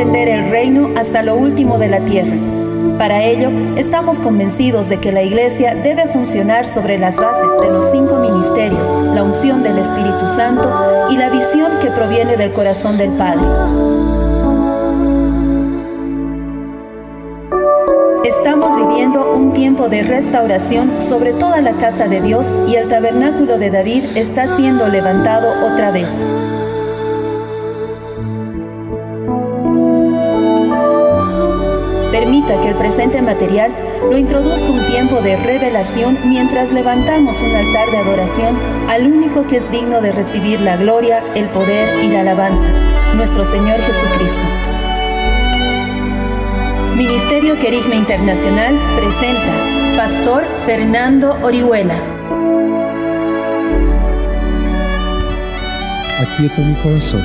extender el reino hasta lo último de la tierra. Para ello, estamos convencidos de que la Iglesia debe funcionar sobre las bases de los 5 ministerios, la unción del Espíritu Santo y la visión que proviene del corazón del Padre. Estamos viviendo un tiempo de restauración sobre toda la casa de Dios y el tabernáculo de David está siendo levantado otra vez. Permita que el presente material lo introduzca un tiempo de revelación mientras levantamos un altar de adoración al único que es digno de recibir la gloria, el poder y la alabanza, nuestro Señor Jesucristo. Ministerio Querigma Internacional presenta Pastor Fernando Orihuela. Aquieto mi corazón,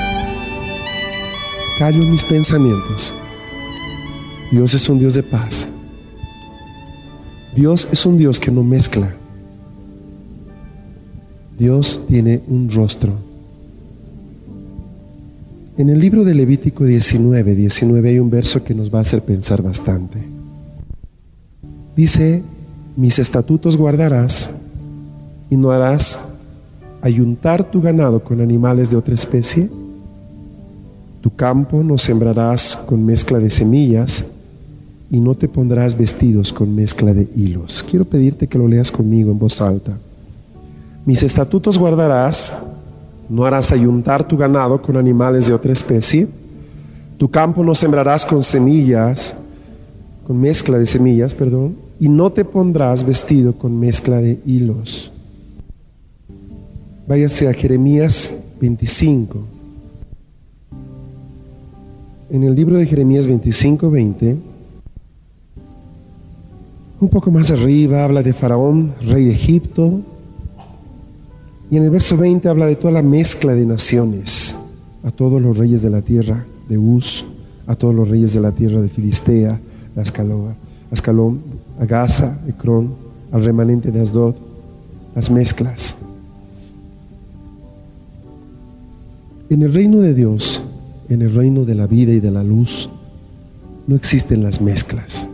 callo mis pensamientos. Dios es un Dios de paz. Dios es un Dios que no mezcla. Dios tiene un rostro. En el libro de Levítico 19 hay un verso que nos va a hacer pensar bastante. Dice: mis estatutos guardarás y no harás ayuntar tu ganado con animales de otra especie. Tu campo no sembrarás con mezcla de semillas y no te pondrás vestidos con mezcla de hilos. Quiero pedirte que lo leas conmigo en voz alta. Mis estatutos guardarás, no harás ayuntar tu ganado con animales de otra especie. Tu campo no sembrarás con mezcla de semillas, y no te pondrás vestido con mezcla de hilos. Váyase a Jeremías 25. En el libro de Jeremías 25:20, un poco más arriba habla de Faraón, rey de Egipto, y en el verso 20 habla de toda la mezcla de naciones, a todos los reyes de la tierra de Uz, a todos los reyes de la tierra de Filistea, de Ascalón, a Gaza, Ecrón, al remanente de Asdod, las mezclas. En el reino de Dios, en el reino de la vida y de la luz, no existen las mezclas.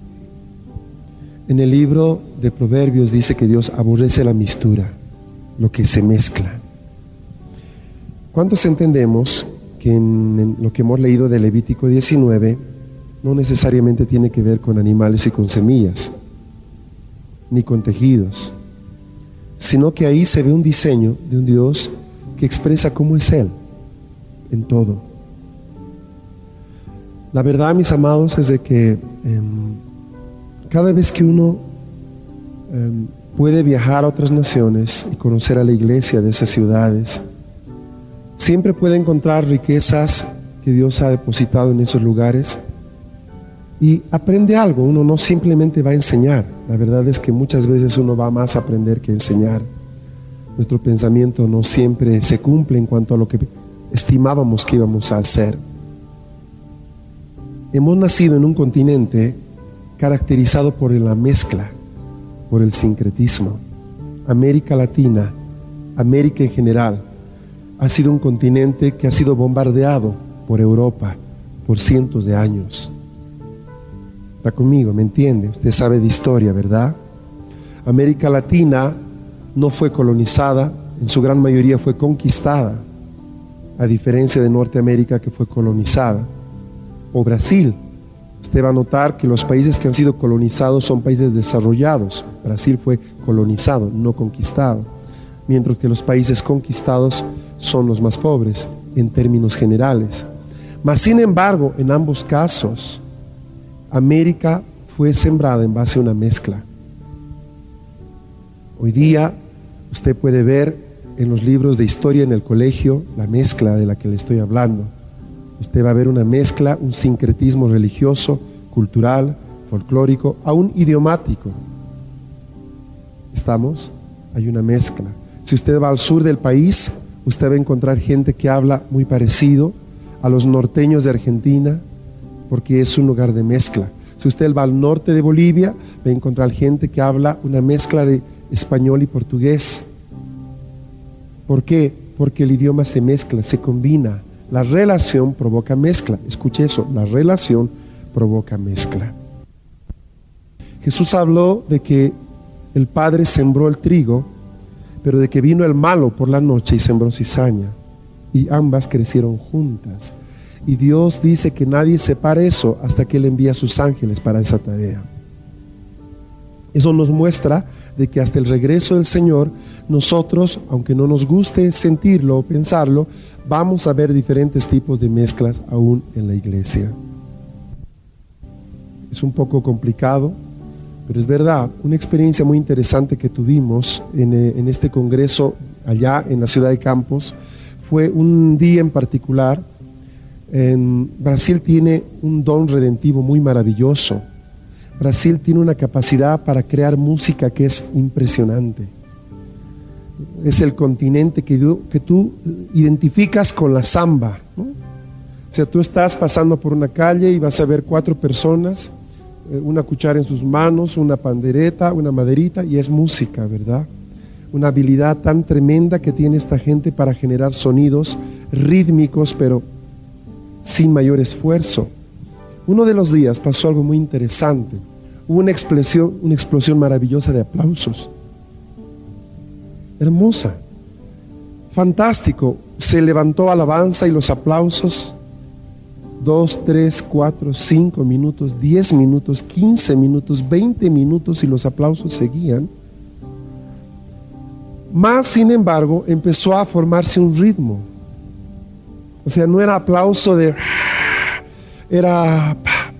En el libro de Proverbios dice que Dios aborrece la mistura, lo que se mezcla. ¿Cuántos entendemos que en lo que hemos leído de Levítico 19 no necesariamente tiene que ver con animales y con semillas, ni con tejidos, sino que ahí se ve un diseño de un Dios que expresa cómo es Él en todo? La verdad, mis amados, es de que cada vez que uno puede viajar a otras naciones y conocer a la iglesia de esas ciudades, siempre puede encontrar riquezas que Dios ha depositado en esos lugares y aprende algo. Uno no simplemente va a enseñar. La verdad es que muchas veces uno va más a aprender que enseñar. Nuestro pensamiento no siempre se cumple en cuanto a lo que estimábamos que íbamos a hacer. Hemos nacido en un continente caracterizado por la mezcla, por el sincretismo. América Latina, América en general, ha sido un continente que ha sido bombardeado por Europa por cientos de años. ¿Está conmigo? ¿Me entiende? Usted sabe de historia, ¿verdad? América Latina no fue colonizada, en su gran mayoría fue conquistada, a diferencia de Norteamérica, que fue colonizada. O Brasil. Usted va a notar que los países que han sido colonizados son países desarrollados. Brasil fue colonizado, no conquistado. Mientras que los países conquistados son los más pobres, en términos generales. Mas, sin embargo, en ambos casos, América fue sembrada en base a una mezcla. Hoy día, usted puede ver en los libros de historia en el colegio la mezcla de la que le estoy hablando. Usted va a ver una mezcla, un sincretismo religioso, cultural, folclórico, aún idiomático. ¿Estamos? Hay una mezcla. Si usted va al sur del país, usted va a encontrar gente que habla muy parecido a los norteños de Argentina, porque es un lugar de mezcla. Si usted va al norte de Bolivia, va a encontrar gente que habla una mezcla de español y portugués. ¿Por qué? Porque el idioma se mezcla, se combina. La relación provoca mezcla. Escuche eso, la relación provoca mezcla. Jesús habló de que el Padre sembró el trigo, pero de que vino el malo por la noche y sembró cizaña, y ambas crecieron juntas. Y Dios dice que nadie separa eso hasta que Él envía a sus ángeles para esa tarea. Eso nos muestra de que hasta el regreso del Señor, nosotros, aunque no nos guste sentirlo o pensarlo, vamos a ver diferentes tipos de mezclas aún en la iglesia. Es un poco complicado, pero es verdad. Una experiencia muy interesante que tuvimos en este congreso allá en la ciudad de Campos fue un día en particular. En Brasil tiene un don redentivo muy maravilloso. Brasil tiene una capacidad para crear música que es impresionante. Es el continente que tú identificas con la samba, ¿no? O sea, tú estás pasando por una calle y vas a ver 4 personas, una cuchara en sus manos, una pandereta, una maderita, y es música, ¿verdad? Una habilidad tan tremenda que tiene esta gente para generar sonidos rítmicos, pero sin mayor esfuerzo. Uno de los días pasó algo muy interesante. Hubo una explosión maravillosa de aplausos. Hermosa. Fantástico. Se levantó alabanza y los aplausos. 2, 3, 4, 5 minutos, 10 minutos, 15 minutos, 20 minutos y los aplausos seguían. Más, sin embargo, empezó a formarse un ritmo. O sea, no era aplauso de... Era...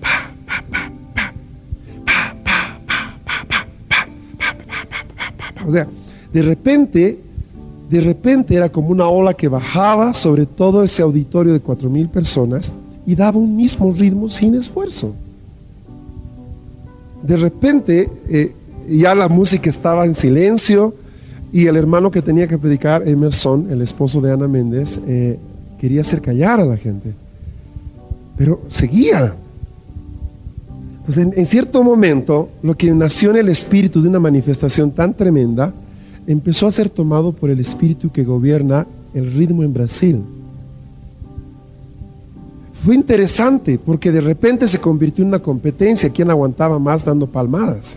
O sea, de repente era como una ola que bajaba sobre todo ese auditorio de 4,000 personas y daba un mismo ritmo sin esfuerzo. De repente ya la música estaba en silencio y el hermano que tenía que predicar, Emerson, el esposo de Ana Méndez, quería hacer callar a la gente, pero seguía. Pues en cierto momento, lo que nació en el espíritu de una manifestación tan tremenda, empezó a ser tomado por el espíritu que gobierna el ritmo en Brasil. Fue interesante porque de repente se convirtió en una competencia, quién aguantaba más dando palmadas.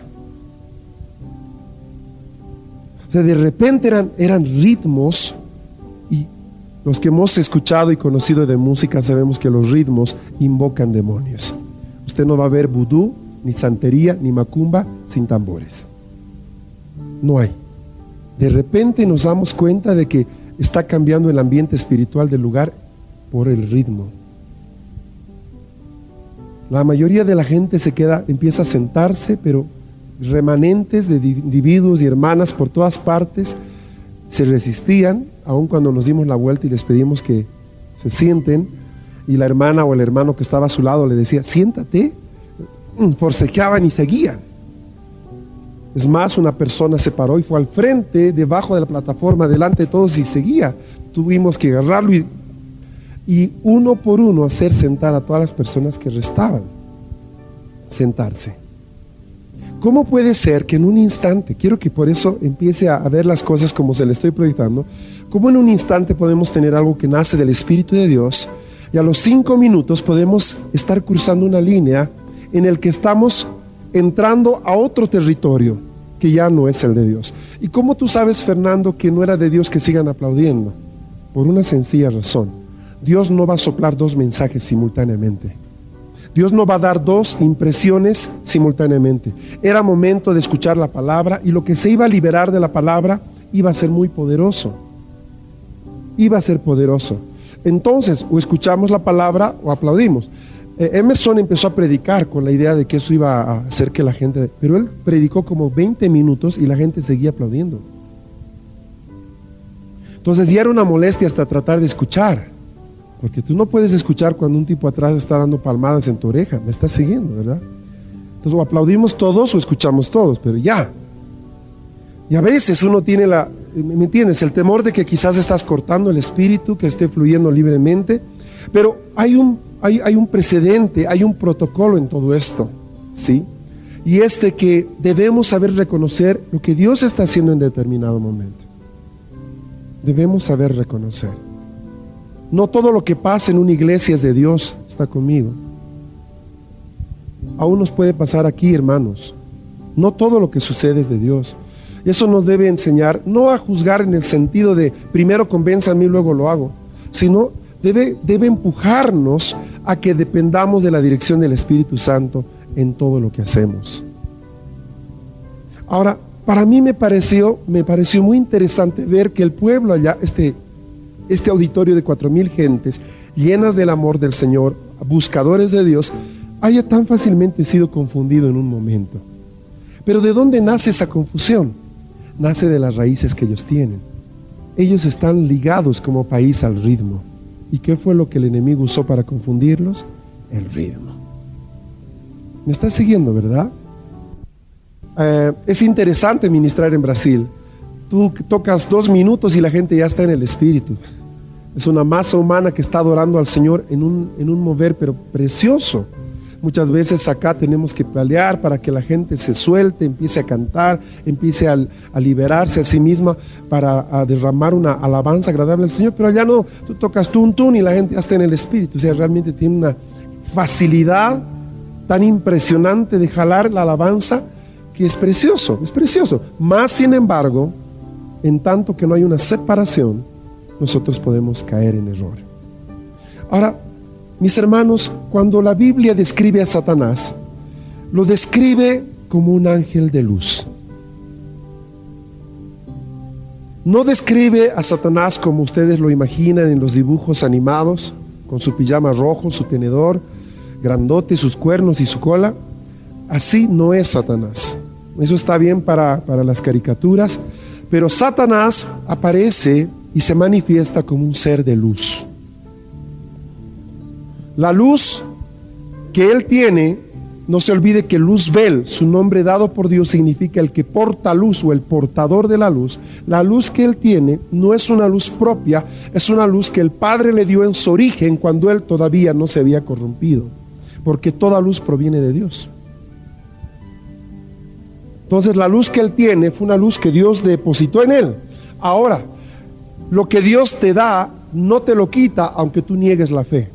O sea, de repente eran ritmos, y los que hemos escuchado y conocido de música sabemos que los ritmos invocan demonios. Usted no va a ver vudú, ni santería, ni macumba sin tambores. No hay. De repente nos damos cuenta de que está cambiando el ambiente espiritual del lugar por el ritmo. La mayoría de la gente empieza a sentarse, pero remanentes de individuos y hermanas por todas partes se resistían, aun cuando nos dimos la vuelta y les pedimos que se sienten, y la hermana o el hermano que estaba a su lado le decía, siéntate, forcejeaban y seguían. Es más, una persona se paró y fue al frente, debajo de la plataforma, delante de todos, y seguía. Tuvimos que agarrarlo y uno por uno hacer sentar a todas las personas que restaban. Sentarse. ¿Cómo puede ser que en un instante, quiero que por eso empiece a ver las cosas como se le estoy proyectando, cómo en un instante podemos tener algo que nace del Espíritu de Dios y a los 5 minutos podemos estar cruzando una línea en el que estamos entrando a otro territorio que ya no es el de Dios? ¿Y cómo tú sabes, Fernando, que no era de Dios que sigan aplaudiendo? Por una sencilla razón. Dios no va a soplar 2 mensajes simultáneamente. Dios no va a dar 2 impresiones simultáneamente. Era momento de escuchar la palabra, y lo que se iba a liberar de la palabra iba a ser muy poderoso. Iba a ser poderoso. Entonces, o escuchamos la palabra o aplaudimos. Emerson empezó a predicar con la idea de que eso iba a hacer que la gente... Pero él predicó como 20 minutos y la gente seguía aplaudiendo. Entonces ya era una molestia hasta tratar de escuchar. Porque tú no puedes escuchar cuando un tipo atrás está dando palmadas en tu oreja. Me estás siguiendo, ¿verdad? Entonces o aplaudimos todos o escuchamos todos, pero ya. Y a veces uno tiene ¿me entiendes? El temor de que quizás estás cortando el espíritu, que esté fluyendo libremente. Pero hay un precedente, hay un protocolo en todo esto, ¿sí? Y es de que debemos saber reconocer lo que Dios está haciendo en determinado momento. Debemos saber reconocer. No todo lo que pasa en una iglesia es de Dios. Está conmigo. Aún nos puede pasar aquí, hermanos. No todo lo que sucede es de Dios. Eso nos debe enseñar, no a juzgar en el sentido de primero convénzame y luego lo hago, sino debe empujarnos a que dependamos de la dirección del Espíritu Santo en todo lo que hacemos. Ahora, para mí me pareció muy interesante ver que el pueblo allá, este auditorio de 4,000 gentes, llenas del amor del Señor, buscadores de Dios, haya tan fácilmente sido confundido en un momento. Pero ¿de dónde nace esa confusión? Nace de las raíces que ellos tienen. Ellos están ligados como país al ritmo. ¿Y qué fue lo que el enemigo usó para confundirlos? El ritmo. ¿Me estás siguiendo, verdad? Es interesante ministrar en Brasil. Tú tocas 2 minutos y la gente ya está en el espíritu. Es una masa humana que está adorando al Señor en un mover, pero precioso. Muchas veces acá tenemos que pelear para que la gente se suelte, empiece a cantar, empiece a liberarse a sí misma para derramar una alabanza agradable al Señor. Pero allá no, tú tocas tun y la gente ya está en el espíritu. O sea, realmente tiene una facilidad tan impresionante de jalar la alabanza que es precioso, es precioso. Más sin embargo, en tanto que no hay una separación, nosotros podemos caer en error. Ahora, mis hermanos, cuando la Biblia describe a Satanás, lo describe como un ángel de luz. No describe a Satanás como ustedes lo imaginan en los dibujos animados, con su pijama rojo, su tenedor grandote, sus cuernos y su cola. Así no es Satanás. Eso está bien para las caricaturas, pero Satanás aparece y se manifiesta como un ser de luz. La luz que él tiene, no se olvide que Luzbel, su nombre dado por Dios, significa el que porta luz o el portador de la luz. La luz que él tiene no es una luz propia, es una luz que el Padre le dio en su origen cuando él todavía no se había corrompido, porque toda luz proviene de Dios. Entonces la luz que él tiene fue una luz que Dios depositó en él. Ahora, lo que Dios te da no te lo quita aunque tú niegues la fe.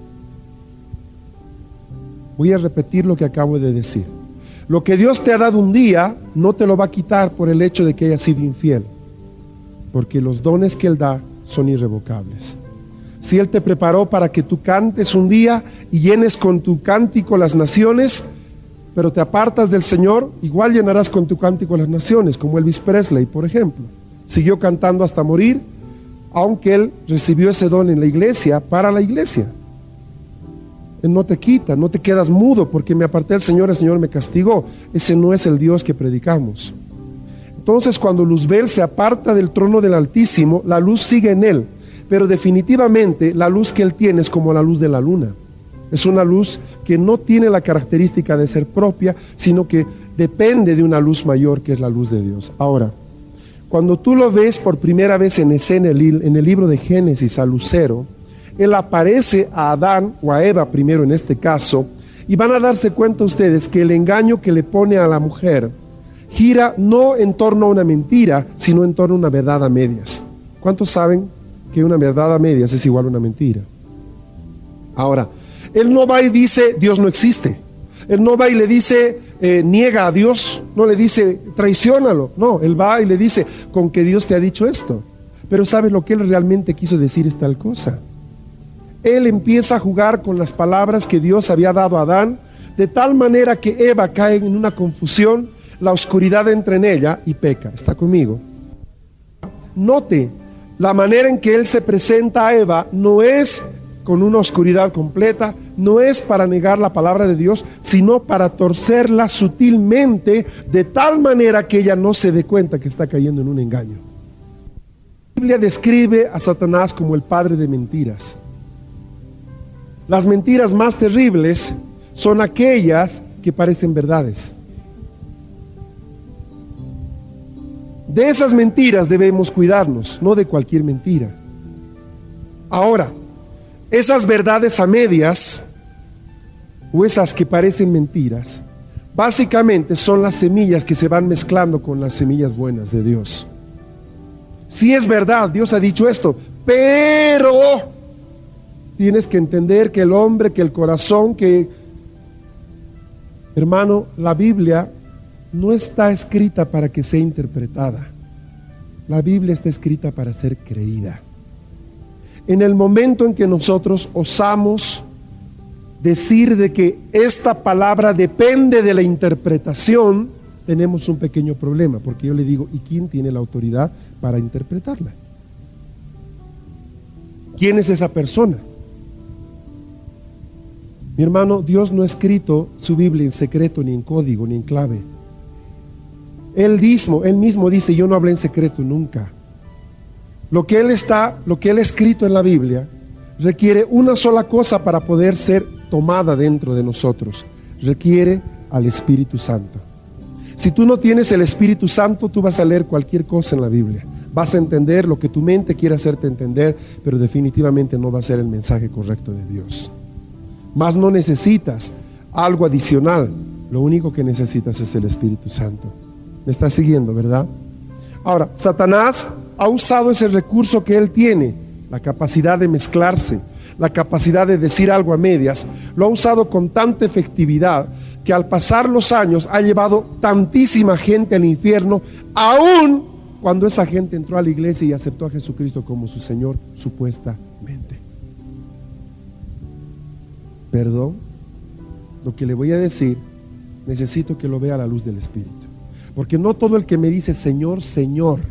Voy a repetir lo que acabo de decir. Lo que Dios te ha dado un día no te lo va a quitar por el hecho de que hayas sido infiel, porque los dones que Él da son irrevocables. Si Él te preparó para que tú cantes un día y llenes con tu cántico las naciones, pero te apartas del Señor, igual llenarás con tu cántico las naciones, como Elvis Presley, por ejemplo. Siguió cantando hasta morir, aunque él recibió ese don en la iglesia, para la iglesia. Él no te quita, no te quedas mudo porque me aparté del Señor, el Señor me castigó. Ese no es el Dios que predicamos. Entonces, cuando Luzbel se aparta del trono del Altísimo, la luz sigue en él, pero definitivamente la luz que él tiene es como la luz de la luna. Es una luz que no tiene la característica de ser propia, sino que depende de una luz mayor, que es la luz de Dios. Ahora, cuando tú lo ves por primera vez en escena en el libro de Génesis, a Lucero, él aparece a Adán o a Eva primero en este caso, y van a darse cuenta ustedes que el engaño que le pone a la mujer gira no en torno a una mentira, sino en torno a una verdad a medias. ¿Cuántos saben que una verdad a medias es igual a una mentira? Ahora, él no va y dice Dios no existe. Él no va y le dice niega a Dios, no le dice traiciónalo. No, él va y le dice con que Dios te ha dicho esto. Pero ¿sabes lo que él realmente quiso decir? Es tal cosa. Él empieza a jugar con las palabras que Dios había dado a Adán, de tal manera que Eva cae en una confusión, la oscuridad entra en ella y peca. ¿Está conmigo? Note, la manera en que él se presenta a Eva no es con una oscuridad completa, no es para negar la palabra de Dios, sino para torcerla sutilmente, de tal manera que ella no se dé cuenta que está cayendo en un engaño. La Biblia describe a Satanás como el padre de mentiras. Las mentiras más terribles son aquellas que parecen verdades. De esas mentiras debemos cuidarnos, no de cualquier mentira. Ahora, esas verdades a medias, o esas que parecen mentiras, básicamente son las semillas que se van mezclando con las semillas buenas de Dios. Sí es verdad, Dios ha dicho esto, pero Tienes que entender que el hombre, que el corazón, hermano, la Biblia no está escrita para que sea interpretada. La Biblia está escrita para ser creída. En el momento en que nosotros osamos decir de que esta palabra depende de la interpretación, tenemos un pequeño problema, porque yo le digo, ¿y quién tiene la autoridad para interpretarla? ¿Quién es esa persona? Mi hermano, Dios no ha escrito su Biblia en secreto, ni en código, ni en clave. Él mismo dice, yo no hablé en secreto nunca. Lo que Él ha escrito en la Biblia requiere una sola cosa para poder ser tomada dentro de nosotros. Requiere al Espíritu Santo. Si tú no tienes el Espíritu Santo, tú vas a leer cualquier cosa en la Biblia. Vas a entender lo que tu mente quiere hacerte entender, pero definitivamente no va a ser el mensaje correcto de Dios. Mas no necesitas algo adicional. Lo único que necesitas es el Espíritu Santo. ¿Me estás siguiendo, verdad? Ahora, Satanás ha usado ese recurso que él tiene, la capacidad de mezclarse, la capacidad de decir algo a medias. Lo ha usado con tanta efectividad que al pasar los años ha llevado tantísima gente al infierno, aún cuando esa gente entró a la iglesia y aceptó a Jesucristo como su Señor, supuestamente. Perdón, lo que le voy a decir, necesito que lo vea a la luz del Espíritu. Porque no todo el que me dice Señor, Señor,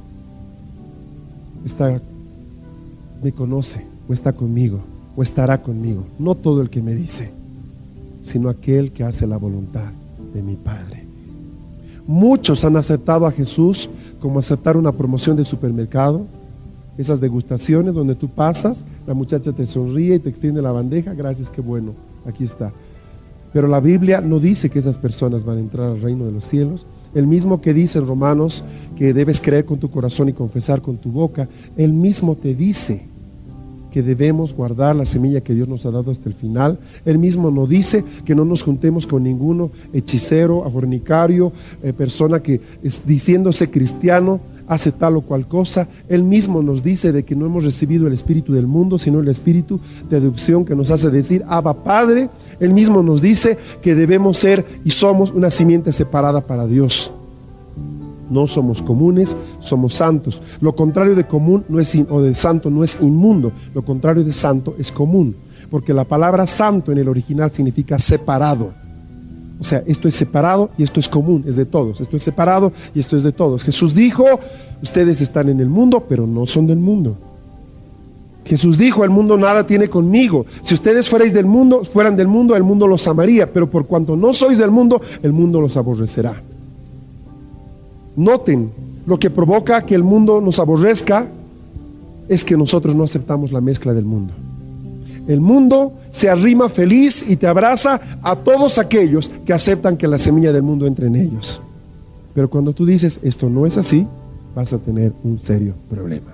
me conoce, o está conmigo, o estará conmigo. No todo el que me dice, sino aquel que hace la voluntad de mi Padre. Muchos han aceptado a Jesús como aceptar una promoción de supermercado, esas degustaciones donde tú pasas, la muchacha te sonríe y te extiende la bandeja, gracias, qué bueno, aquí está. Pero la Biblia no dice que esas personas van a entrar al reino de los cielos. El mismo que dice en Romanos que debes creer con tu corazón y confesar con tu boca, él mismo te dice que debemos guardar la semilla que Dios nos ha dado hasta el final. Él mismo nos dice que no nos juntemos con ninguno hechicero, fornicario, persona que diciéndose cristiano hace tal o cual cosa. Él mismo nos dice de que no hemos recibido el espíritu del mundo, sino el espíritu de adopción que nos hace decir Abba Padre. Él mismo nos dice que debemos ser y somos una simiente separada para Dios. No somos comunes, somos santos. Lo contrario de común o de santo no es inmundo. Lo contrario de santo es común, porque la palabra santo en el original significa separado. O sea, esto es separado y esto es común, es de todos. Esto es separado y esto es de todos. Jesús dijo, ustedes están en el mundo, pero no son del mundo. Jesús dijo, el mundo nada tiene conmigo. Si ustedes fueran del mundo, el mundo los amaría, pero por cuanto no sois del mundo, el mundo los aborrecerá. Noten, lo que provoca que el mundo nos aborrezca es que nosotros no aceptamos la mezcla del mundo. El mundo se arrima feliz y te abraza a todos aquellos que aceptan que la semilla del mundo entre en ellos. Pero cuando tú dices, esto no es así, vas a tener un serio problema.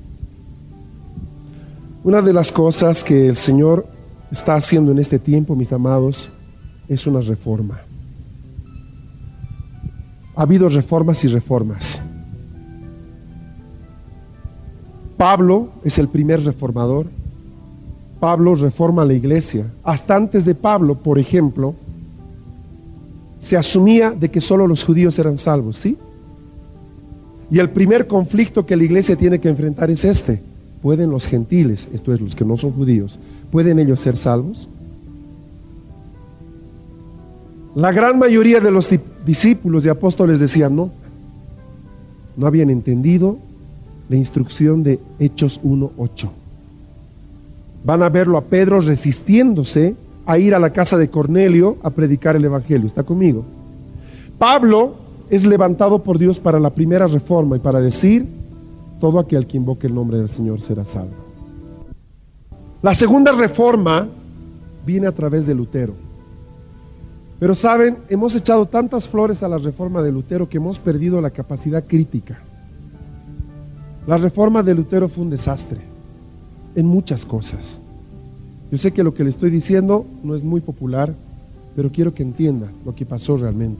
Una de las cosas que el Señor está haciendo en este tiempo, mis amados, es una reforma. Ha habido reformas y reformas. Pablo es el primer reformador. Pablo reforma la iglesia. Hasta antes de Pablo, por ejemplo, se asumía de que solo los judíos eran salvos, ¿sí? Y el primer conflicto que la iglesia tiene que enfrentar es este. ¿Pueden los gentiles, esto es, los que no son judíos, pueden ellos ser salvos? La gran mayoría de los discípulos y apóstoles decían no habían entendido la instrucción de Hechos 1:8. Van a verlo a Pedro resistiéndose a ir a la casa de Cornelio a predicar el evangelio. ¿Está conmigo? Pablo es levantado por Dios para la primera reforma y para decir, todo aquel que invoque el nombre del Señor será salvo. La segunda reforma viene a través de Lutero. Pero saben, hemos echado tantas flores a la reforma de Lutero que hemos perdido la capacidad crítica. La reforma de Lutero fue un desastre en muchas cosas. Yo sé que lo que le estoy diciendo no es muy popular, pero quiero que entienda lo que pasó realmente.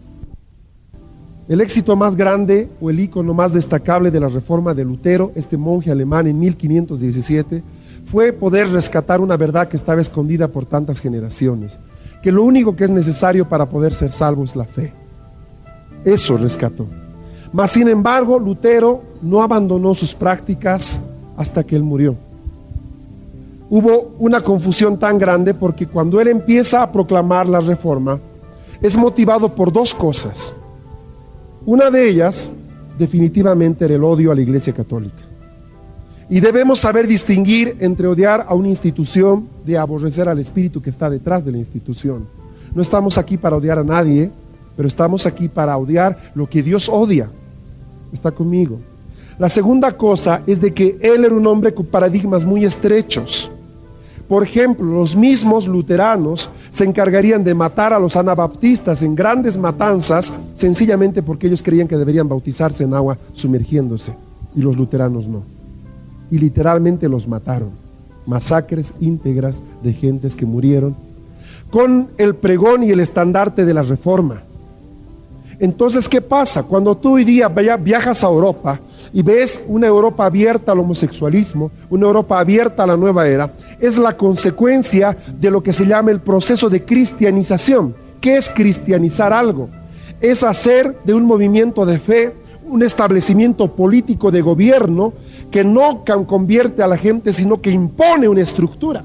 El éxito más grande o el ícono más destacable de la reforma de Lutero, este monje alemán en 1517, fue poder rescatar una verdad que estaba escondida por tantas generaciones, que lo único que es necesario para poder ser salvo es la fe. Eso rescató. Mas sin embargo, Lutero no abandonó sus prácticas hasta que él murió. Hubo una confusión tan grande porque cuando él empieza a proclamar la reforma, es motivado por dos cosas. Una de ellas, definitivamente, era el odio a la Iglesia Católica. Y debemos saber distinguir entre odiar a una institución de aborrecer al espíritu que está detrás de la institución. No estamos aquí para odiar a nadie, pero estamos aquí para odiar lo que Dios odia. ¿Está conmigo? La segunda cosa es de que él era un hombre con paradigmas muy estrechos. Por ejemplo, los mismos luteranos se encargarían de matar a los anabaptistas en grandes matanzas, sencillamente porque ellos creían que deberían bautizarse en agua sumergiéndose, y los luteranos no. Y literalmente los mataron. Masacres íntegras de gentes que murieron con el pregón y el estandarte de la reforma. Entonces, ¿qué pasa? Cuando tú hoy día viajas a Europa y ves una Europa abierta al homosexualismo, una Europa abierta a la nueva era, es la consecuencia de lo que se llama el proceso de cristianización. ¿Qué es cristianizar algo? Es hacer de un movimiento de fe un establecimiento político de gobierno que no convierte a la gente, sino que impone una estructura.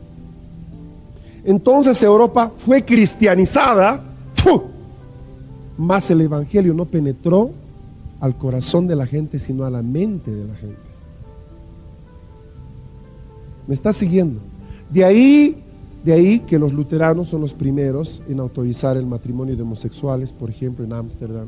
Entonces Europa fue cristianizada, mas el evangelio no penetró al corazón de la gente, sino a la mente de la gente. ¿Me está siguiendo? De ahí que los luteranos son los primeros en autorizar el matrimonio de homosexuales, por ejemplo, en Ámsterdam.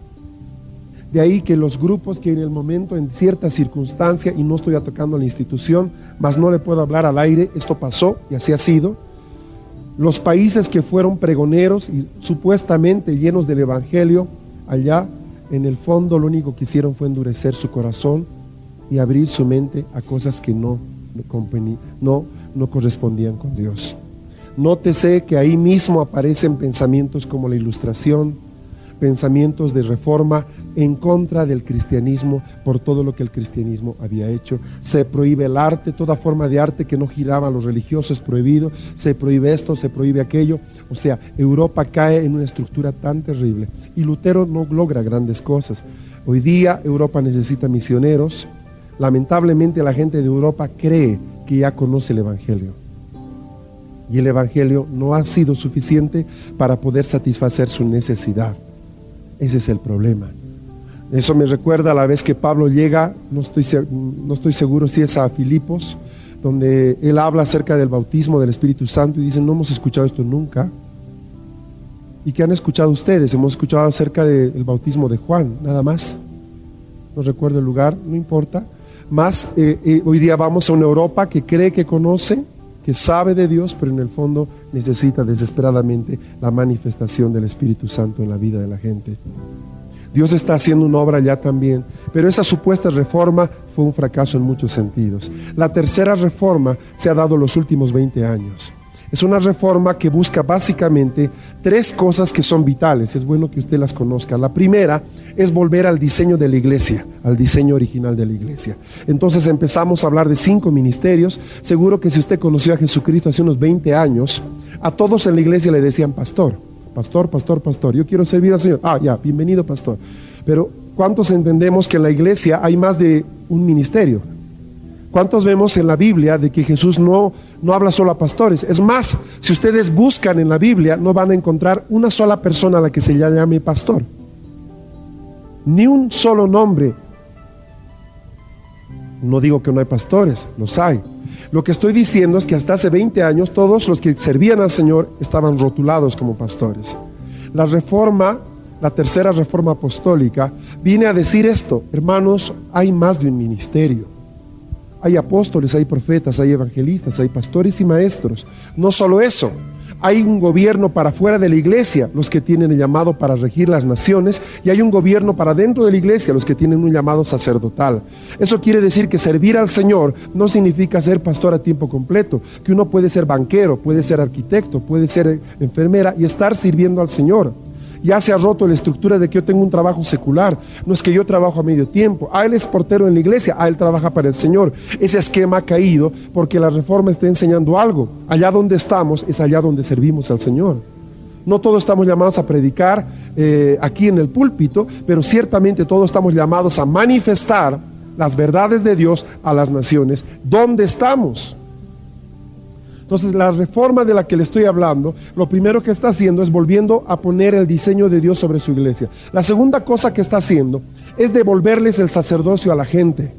De ahí que los grupos que en el momento, en cierta circunstancia, y no estoy atacando la institución, mas no le puedo hablar al aire, esto pasó y así ha sido. Los países que fueron pregoneros y supuestamente llenos del evangelio, allá en el fondo lo único que hicieron fue endurecer su corazón y abrir su mente a cosas que no correspondían con Dios. Nótese que ahí mismo aparecen pensamientos como la Ilustración, pensamientos de reforma en contra del cristianismo por todo lo que el cristianismo había hecho. Se prohíbe el arte, toda forma de arte que no giraba a lo religioso es prohibido, se prohíbe esto, se prohíbe aquello. O sea, Europa cae en una estructura tan terrible y Lutero no logra grandes cosas. Hoy día Europa necesita misioneros. Lamentablemente la gente de Europa cree que ya conoce el evangelio y el evangelio no ha sido suficiente para poder satisfacer su necesidad. Ese es el problema. Eso me recuerda a la vez que Pablo llega, no estoy seguro si es a Filipos, donde él habla acerca del bautismo del Espíritu Santo y dicen, no hemos escuchado esto nunca. ¿Y qué han escuchado ustedes? Hemos escuchado acerca del bautismo de Juan, nada más. No recuerdo el lugar, no importa. Más hoy día vamos a una Europa que cree que conoce, que sabe de Dios, pero en el fondo necesita desesperadamente la manifestación del Espíritu Santo en la vida de la gente. Dios está haciendo una obra ya también, pero esa supuesta reforma fue un fracaso en muchos sentidos. La tercera reforma se ha dado los últimos 20 años. Es una reforma que busca básicamente tres cosas que son vitales, es bueno que usted las conozca. La primera es volver al diseño de la iglesia, al diseño original de la iglesia. Entonces empezamos a hablar de 5 ministerios. Seguro que si usted conoció a Jesucristo hace unos 20 años, a todos en la iglesia le decían pastor. Pastor, pastor, pastor, yo quiero servir al Señor. Ah, ya, bienvenido pastor. Pero ¿cuántos entendemos que en la iglesia hay más de un ministerio? ¿Cuántos vemos en la Biblia de que Jesús no habla solo a pastores? Es más, si ustedes buscan en la Biblia, no van a encontrar una sola persona a la que se le llame pastor. Ni un solo nombre. No digo que no hay pastores, los hay. Lo que estoy diciendo es que hasta hace 20 años todos los que servían al Señor estaban rotulados como pastores. La reforma, la tercera reforma apostólica, viene a decir esto: hermanos, hay más de un ministerio. Hay apóstoles, hay profetas, hay evangelistas, hay pastores y maestros. No solo eso, hay un gobierno para fuera de la iglesia, los que tienen el llamado para regir las naciones, y hay un gobierno para dentro de la iglesia, los que tienen un llamado sacerdotal. Eso quiere decir que servir al Señor no significa ser pastor a tiempo completo, que uno puede ser banquero, puede ser arquitecto, puede ser enfermera y estar sirviendo al Señor. Ya se ha roto la estructura de que yo tengo un trabajo secular. No es que yo trabajo a medio tiempo. Él es portero en la iglesia, él trabaja para el Señor. Ese esquema ha caído porque la Reforma está enseñando algo. Allá donde estamos es allá donde servimos al Señor. No todos estamos llamados a predicar aquí en el púlpito, pero ciertamente todos estamos llamados a manifestar las verdades de Dios a las naciones. ¿Dónde estamos? Entonces, la reforma de la que le estoy hablando, lo primero que está haciendo es volviendo a poner el diseño de Dios sobre su iglesia. La segunda cosa que está haciendo es devolverles el sacerdocio a la gente.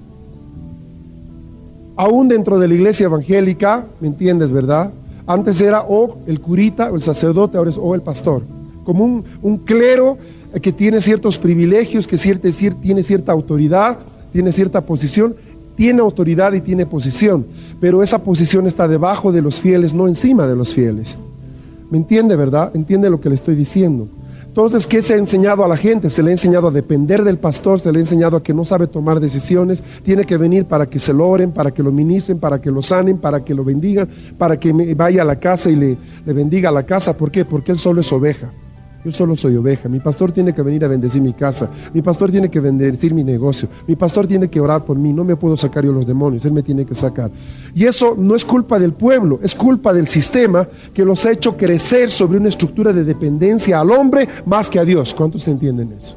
Aún dentro de la iglesia evangélica, ¿me entiendes, verdad? Antes era o el curita o el sacerdote, ahora es o el pastor. Como un clero que tiene ciertos privilegios, que tiene cierta autoridad, tiene cierta posición. Tiene autoridad y tiene posición, pero esa posición está debajo de los fieles, no encima de los fieles. ¿Me entiende, verdad? ¿Entiende lo que le estoy diciendo? Entonces, ¿qué se ha enseñado a la gente? Se le ha enseñado a depender del pastor, se le ha enseñado a que no sabe tomar decisiones, tiene que venir para que se lo oren, para que lo ministren, para que lo sanen, para que lo bendigan, para que vaya a la casa y le bendiga la casa. ¿Por qué? Porque él solo es oveja. Yo solo soy oveja. Mi pastor tiene que venir a bendecir mi casa. Mi pastor tiene que bendecir mi negocio. Mi pastor tiene que orar por mí. No me puedo sacar yo los demonios. Él me tiene que sacar. Y eso no es culpa del pueblo. Es culpa del sistema que los ha hecho crecer sobre una estructura de dependencia al hombre más que a Dios. ¿Cuántos entienden eso?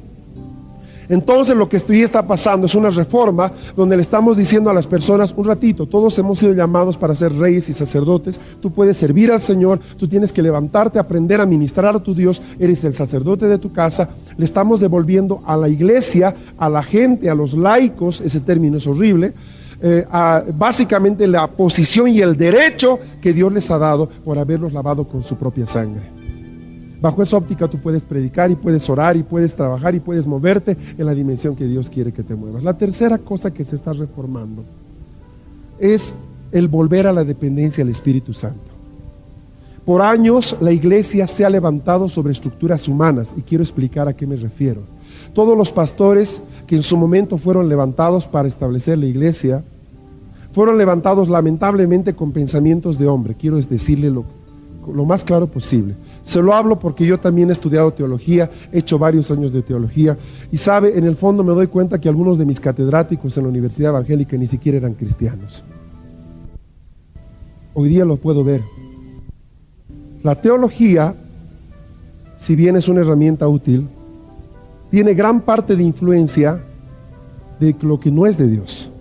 Entonces lo que está pasando es una reforma donde le estamos diciendo a las personas, un ratito, todos hemos sido llamados para ser reyes y sacerdotes. Tú puedes servir al Señor, tú tienes que levantarte, aprender a ministrar a tu Dios, eres el sacerdote de tu casa. Le estamos devolviendo a la iglesia, a la gente, a los laicos, ese término es horrible, básicamente la posición y el derecho que Dios les ha dado por haberlos lavado con su propia sangre. Bajo esa óptica tú puedes predicar y puedes orar y puedes trabajar y puedes moverte en la dimensión que Dios quiere que te muevas. La tercera cosa que se está reformando es el volver a la dependencia del Espíritu Santo. Por años la iglesia se ha levantado sobre estructuras humanas y quiero explicar a qué me refiero. Todos los pastores que en su momento fueron levantados para establecer la iglesia fueron levantados lamentablemente con pensamientos de hombre. Quiero decirle lo más claro posible. Se lo hablo porque yo también he estudiado teología, he hecho varios años de teología y sabe, en el fondo me doy cuenta que algunos de mis catedráticos en la Universidad Evangélica ni siquiera eran cristianos. Hoy día lo puedo ver. La teología, si bien es una herramienta útil, tiene gran parte de influencia de lo que no es de Dios.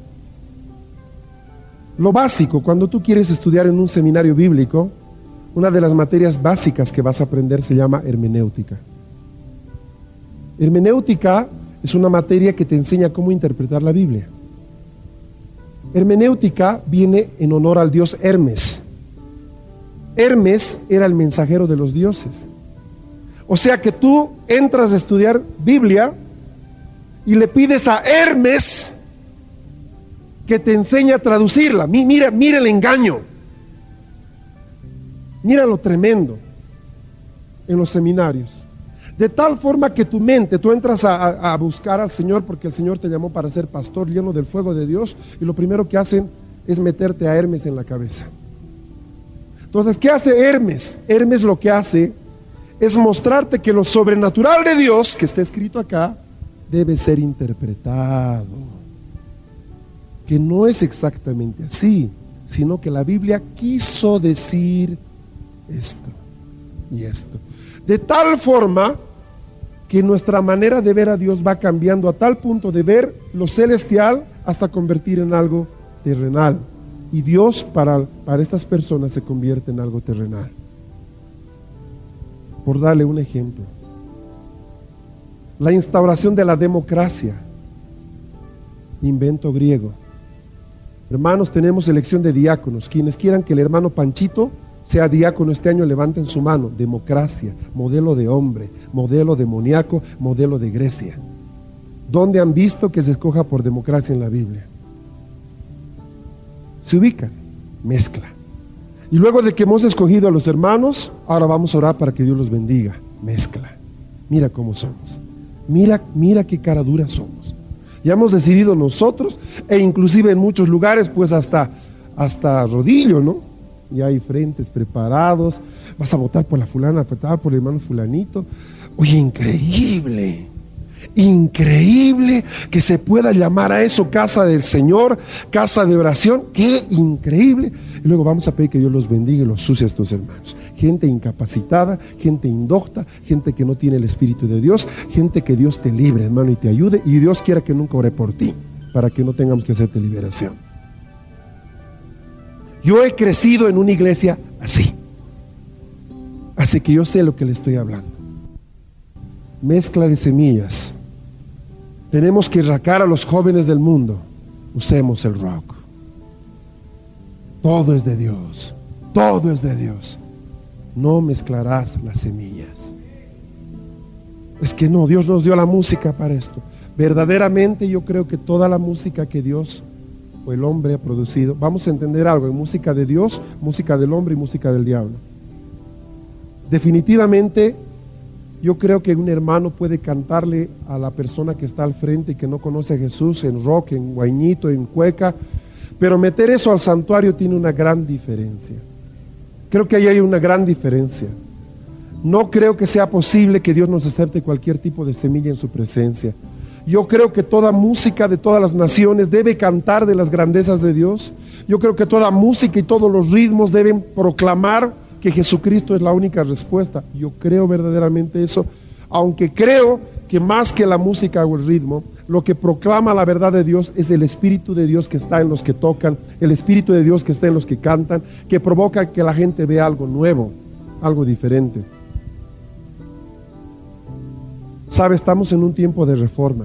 Lo básico, cuando tú quieres estudiar en un seminario bíblico, una de las materias básicas que vas a aprender se llama hermenéutica. Hermenéutica es una materia que te enseña cómo interpretar la Biblia. Hermenéutica viene en honor al dios Hermes. Hermes era el mensajero de los dioses. O sea que tú entras a estudiar Biblia y le pides a Hermes que te enseñe a traducirla. Mira el engaño. Mira lo tremendo en los seminarios. De tal forma que tu mente, tú entras a buscar al Señor porque el Señor te llamó para ser pastor lleno del fuego de Dios y lo primero que hacen es meterte a Hermes en la cabeza. Entonces, ¿qué hace Hermes? Hermes lo que hace es mostrarte que lo sobrenatural de Dios, que está escrito acá, debe ser interpretado. Que no es exactamente así, sino que la Biblia quiso decir esto y esto. De tal forma que nuestra manera de ver a Dios va cambiando a tal punto de ver lo celestial hasta convertir en algo terrenal. Y Dios para estas personas se convierte en algo terrenal. Por darle un ejemplo, la instauración de la democracia, invento griego. Hermanos, tenemos elección de diáconos. Quienes quieran que el hermano Panchito sea diácono este año, levanten su mano. Democracia, modelo de hombre, modelo demoníaco, modelo de Grecia. ¿Dónde han visto que se escoja por democracia en la Biblia? Se ubican, mezcla. Y luego de que hemos escogido a los hermanos, ahora vamos a orar para que Dios los bendiga. Mezcla. Mira cómo somos. Mira qué cara dura somos. Ya hemos decidido nosotros, e inclusive en muchos lugares, pues hasta rodillo, ¿no? Ya hay frentes preparados. Vas a votar por la fulana, votar por el hermano fulanito. Oye, increíble. Increíble que se pueda llamar a eso casa del Señor, casa de oración. ¡Qué increíble! Y luego vamos a pedir que Dios los bendiga y los use a estos hermanos. Gente incapacitada, gente indocta, gente que no tiene el Espíritu de Dios, gente que Dios te libre, hermano, y te ayude. Y Dios quiera que nunca ore por ti, para que no tengamos que hacerte liberación. Yo he crecido en una iglesia así. Así que yo sé lo que le estoy hablando. Mezcla de semillas. Tenemos que sacar a los jóvenes del mundo. Usemos el rock. Todo es de Dios. Todo es de Dios. No mezclarás las semillas. Es que no, Dios nos dio la música para esto. Verdaderamente yo creo que toda la música que Dios o el hombre ha producido, vamos a entender algo, hay música de Dios, música del hombre y música del diablo. Definitivamente yo creo que un hermano puede cantarle a la persona que está al frente y que no conoce a Jesús en rock, en guañito, en cueca, pero meter eso al santuario tiene una gran diferencia. Creo que ahí hay una gran diferencia. No creo que sea posible que Dios nos acepte cualquier tipo de semilla en su presencia. Yo creo que toda música de todas las naciones debe cantar de las grandezas de Dios. Yo creo que toda música y todos los ritmos deben proclamar que Jesucristo es la única respuesta. Yo creo verdaderamente eso, aunque creo que más que la música o el ritmo, lo que proclama la verdad de Dios es el Espíritu de Dios que está en los que tocan, el Espíritu de Dios que está en los que cantan, que provoca que la gente vea algo nuevo, algo diferente. ¿Sabe? Estamos en un tiempo de reforma.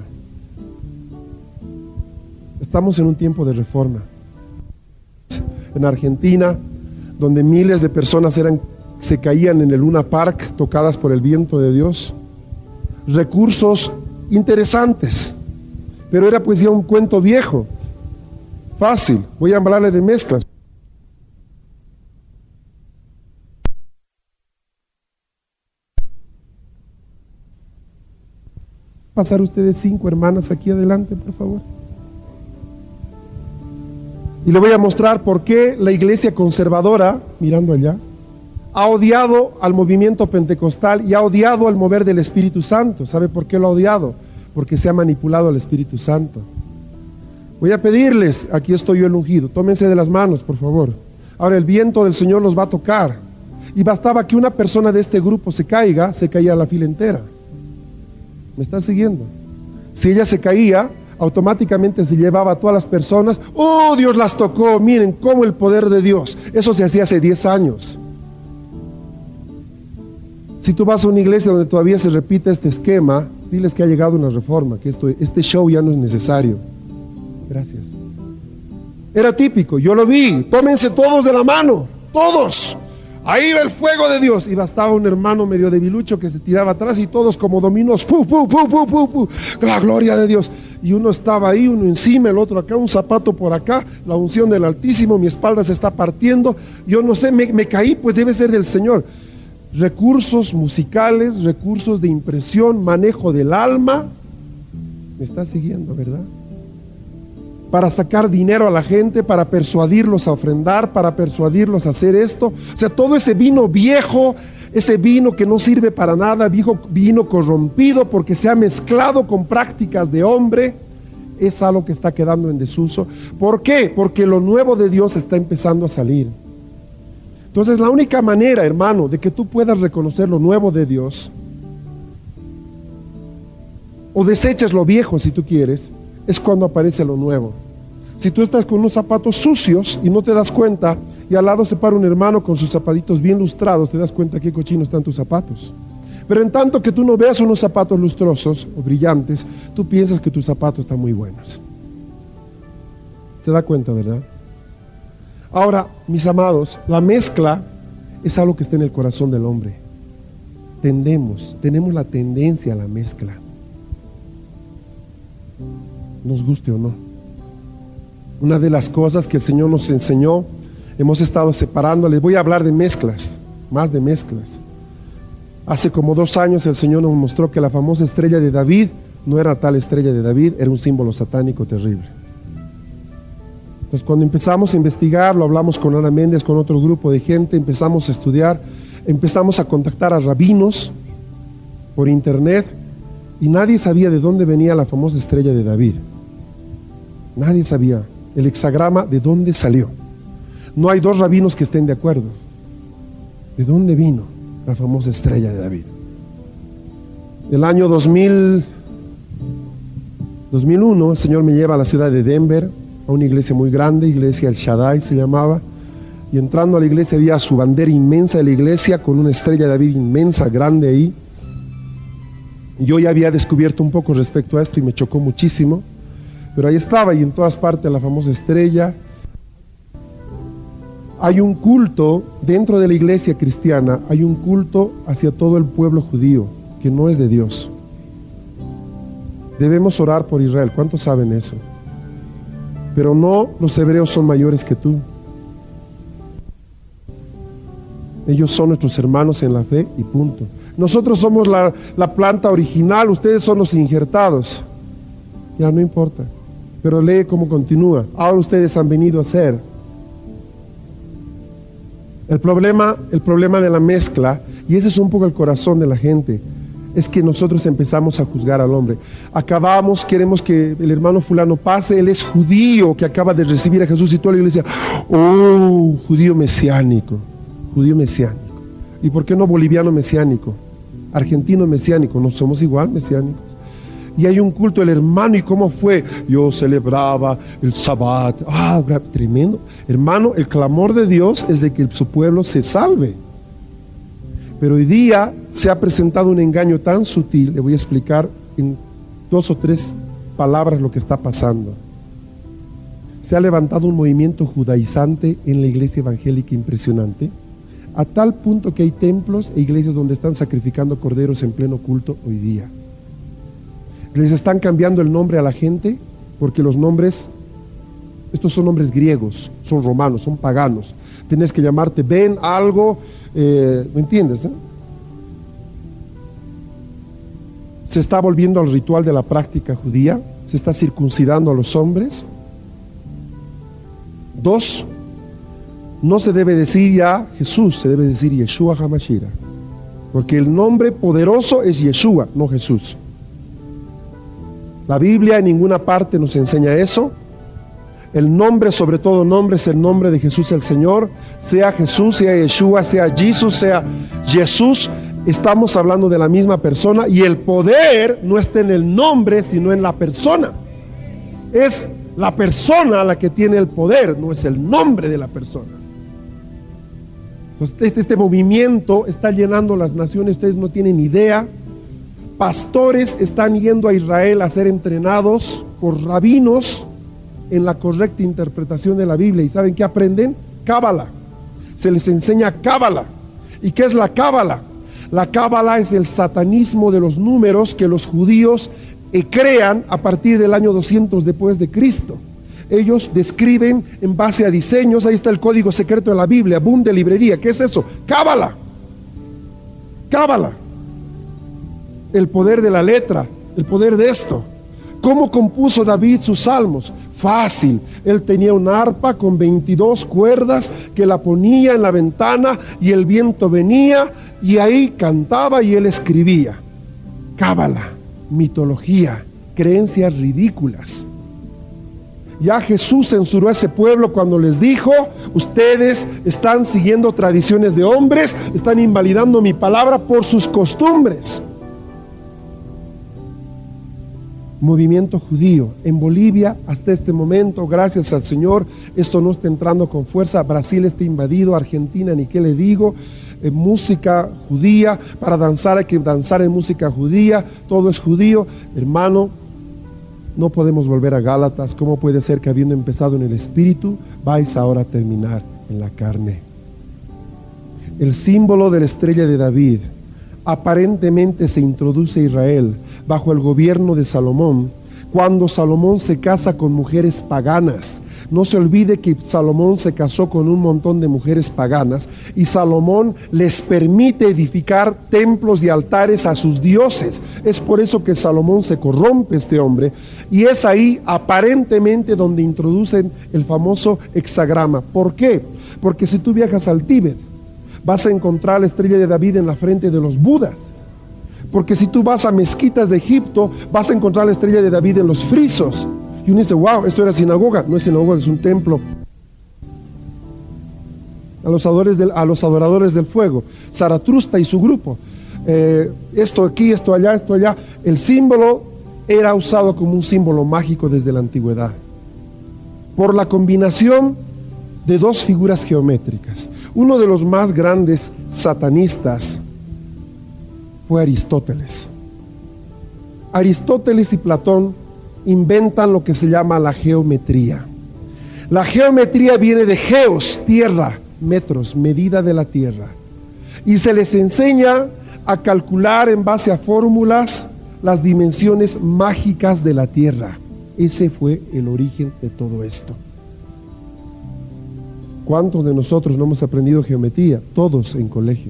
Estamos en un tiempo de reforma. En Argentina, donde miles de personas se caían en el Luna Park, tocadas por el viento de Dios. Recursos interesantes, pero era pues ya un cuento viejo. Fácil, voy a hablarle de mezclas. Pasar ustedes 5 hermanas aquí adelante, por favor. Y le voy a mostrar por qué la iglesia conservadora, mirando allá, ha odiado al movimiento pentecostal y ha odiado al mover del Espíritu Santo. ¿Sabe por qué lo ha odiado? Porque se ha manipulado al Espíritu Santo. Voy a pedirles, aquí estoy yo el ungido, tómense de las manos, por favor. Ahora el viento del Señor los va a tocar. Y bastaba que una persona de este grupo se caía la fila entera. ¿Me está siguiendo? Si ella se caía, automáticamente se llevaba a todas las personas. ¡Oh, Dios las tocó! Miren cómo el poder de Dios. Eso se hacía hace 10 años. Si tú vas a una iglesia donde todavía se repite este esquema, diles que ha llegado una reforma, que este show ya no es necesario. Gracias. Era típico, yo lo vi. Tómense todos de la mano, todos. Ahí va el fuego de Dios. Y bastaba un hermano medio debilucho que se tiraba atrás y todos como dominos. ¡Pu, pu, pu, pu, pu, pu! La gloria de Dios. Y uno estaba ahí, uno encima, el otro acá, un zapato por acá, la unción del Altísimo, mi espalda se está partiendo. Yo no sé, me caí, pues debe ser del Señor. Recursos musicales, recursos de impresión, manejo del alma. Me está siguiendo, ¿verdad? Para sacar dinero a la gente, para persuadirlos a ofrendar, para persuadirlos a hacer esto. O sea, todo ese vino viejo, ese vino que no sirve para nada, vino corrompido porque se ha mezclado con prácticas de hombre, es algo que está quedando en desuso. ¿Por qué? Porque lo nuevo de Dios está empezando a salir. Entonces la única manera, hermano, de que tú puedas reconocer lo nuevo de Dios, o deseches lo viejo si tú quieres, es cuando aparece lo nuevo. Si tú estás con unos zapatos sucios y no te das cuenta, y al lado se para un hermano con sus zapatitos bien lustrados, te das cuenta qué cochinos están tus zapatos. Pero en tanto que tú no veas unos zapatos lustrosos o brillantes, tú piensas que tus zapatos están muy buenos. ¿Se da cuenta, verdad? Ahora, mis amados, la mezcla es algo que está en el corazón del hombre. Tenemos la tendencia a la mezcla, nos guste o no. Una de las cosas que el Señor nos enseñó, hemos estado separando, les voy a hablar de mezclas, más de mezclas. Hace como 2 años el Señor nos mostró que la famosa estrella de David no era tal estrella de David, era un símbolo satánico terrible. Entonces, cuando empezamos a investigar, lo hablamos con Ana Méndez, con otro grupo de gente, empezamos a estudiar, empezamos a contactar a rabinos por internet y nadie sabía de dónde venía la famosa estrella de David. Nadie sabía el hexagrama de dónde salió. No hay dos rabinos que estén de acuerdo. ¿De dónde vino la famosa estrella de David? El año 2001, el Señor me lleva a la ciudad de Denver, a una iglesia muy grande, iglesia El Shaddai se llamaba, y entrando a la iglesia había su bandera inmensa de la iglesia con una estrella de David inmensa, grande ahí. Yo ya había descubierto un poco respecto a esto y me chocó muchísimo, pero ahí estaba, y en todas partes la famosa estrella. Hay un culto dentro de la iglesia cristiana, hay un culto hacia todo el pueblo judío que no es de Dios. Debemos orar por Israel, ¿cuántos saben eso? Pero no, los hebreos son mayores que tú. Ellos son nuestros hermanos en la fe y punto. Nosotros somos la planta original, ustedes son los injertados. Ya no importa. Pero lee cómo continúa. Ahora ustedes han venido a ser. El problema de la mezcla, y ese es un poco el corazón de la gente, es que nosotros empezamos a juzgar al hombre. Acabamos, queremos que el hermano fulano pase, él es judío que acaba de recibir a Jesús, y toda la iglesia, oh, judío mesiánico. ¿Y por qué no boliviano mesiánico? Argentino mesiánico, ¿no somos igual mesiánicos? Y hay un culto del hermano, ¿y cómo fue? Yo celebraba el Sabbat. Tremendo. Hermano, el clamor de Dios es de que su pueblo se salve. Pero hoy día se ha presentado un engaño tan sutil, le voy a explicar en 2 o 3 palabras lo que está pasando. Se ha levantado un movimiento judaizante en la iglesia evangélica impresionante, a tal punto que hay templos e iglesias donde están sacrificando corderos en pleno culto hoy día. Les están cambiando el nombre a la gente porque los nombres, estos son nombres griegos, son romanos, son paganos. Tienes que llamarte Ben algo, ¿me entiendes? Se está volviendo al ritual de la práctica judía, se está circuncidando a los hombres. 2, no se debe decir ya Jesús, se debe decir Yeshua HaMashiach, porque el nombre poderoso es Yeshua, no Jesús. La Biblia en ninguna parte nos enseña eso. El nombre, sobre todo nombre, es el nombre de Jesús el Señor. Sea Jesús, sea Yeshua, sea Jesús, sea Jesús, estamos hablando de la misma persona, y el poder no está en el nombre, sino en la persona. Es la persona la que tiene el poder, no es el nombre de la persona. Entonces, este movimiento está llenando las naciones, ustedes no tienen idea. Pastores están yendo a Israel a ser entrenados por rabinos en la correcta interpretación de la Biblia. ¿Y saben qué aprenden? Cábala. Se les enseña cábala. ¿Y qué es la cábala? La cábala es el satanismo de los números que los judíos crean a partir del año 200 después de Cristo. Ellos describen en base a diseños. Ahí está el código secreto de la Biblia, boom de librería. ¿Qué es eso? Cábala. Cábala. El poder de la letra, el poder de esto. ¿Cómo compuso David sus salmos? Fácil. Él tenía una arpa con 22 cuerdas que la ponía en la ventana y el viento venía y ahí cantaba y él escribía. Cábala, mitología, creencias ridículas. Ya Jesús censuró a ese pueblo cuando les dijo: ustedes están siguiendo tradiciones de hombres, están invalidando mi palabra por sus costumbres. Movimiento judío en Bolivia hasta este momento, gracias al Señor, esto no está entrando con fuerza. Brasil está invadido, Argentina ni qué le digo. Música judía, para danzar hay que danzar en música judía, todo es judío. Hermano, no podemos volver a Gálatas. ¿Cómo puede ser que, habiendo empezado en el espíritu, vais ahora a terminar en la carne? El símbolo de la estrella de David aparentemente se introduce a Israel bajo el gobierno de Salomón, cuando Salomón se casa con mujeres paganas. No se olvide que Salomón se casó con un montón de mujeres paganas y Salomón les permite edificar templos y altares a sus dioses. Es por eso que Salomón se corrompe, este hombre, y es ahí aparentemente donde introducen el famoso hexagrama. ¿Por qué? Porque si tú viajas al Tíbet, vas a encontrar la estrella de David en la frente de los budas. Porque si tú vas a mezquitas de Egipto, vas a encontrar la estrella de David en los frisos. Y uno dice, wow, esto era sinagoga. No es sinagoga, es un templo. A los adoradores del fuego, Zaratustra y su grupo. Esto aquí, esto allá, esto allá. El símbolo era usado como un símbolo mágico desde la antigüedad, por la combinación de dos figuras geométricas. Uno de los más grandes satanistas fue Aristóteles. Aristóteles y Platón inventan lo que se llama la geometría. La geometría viene de geos, tierra, metros, medida de la tierra. Y se les enseña a calcular en base a fórmulas las dimensiones mágicas de la tierra. Ese fue el origen de todo esto. ¿Cuántos de nosotros no hemos aprendido geometría? Todos en colegio.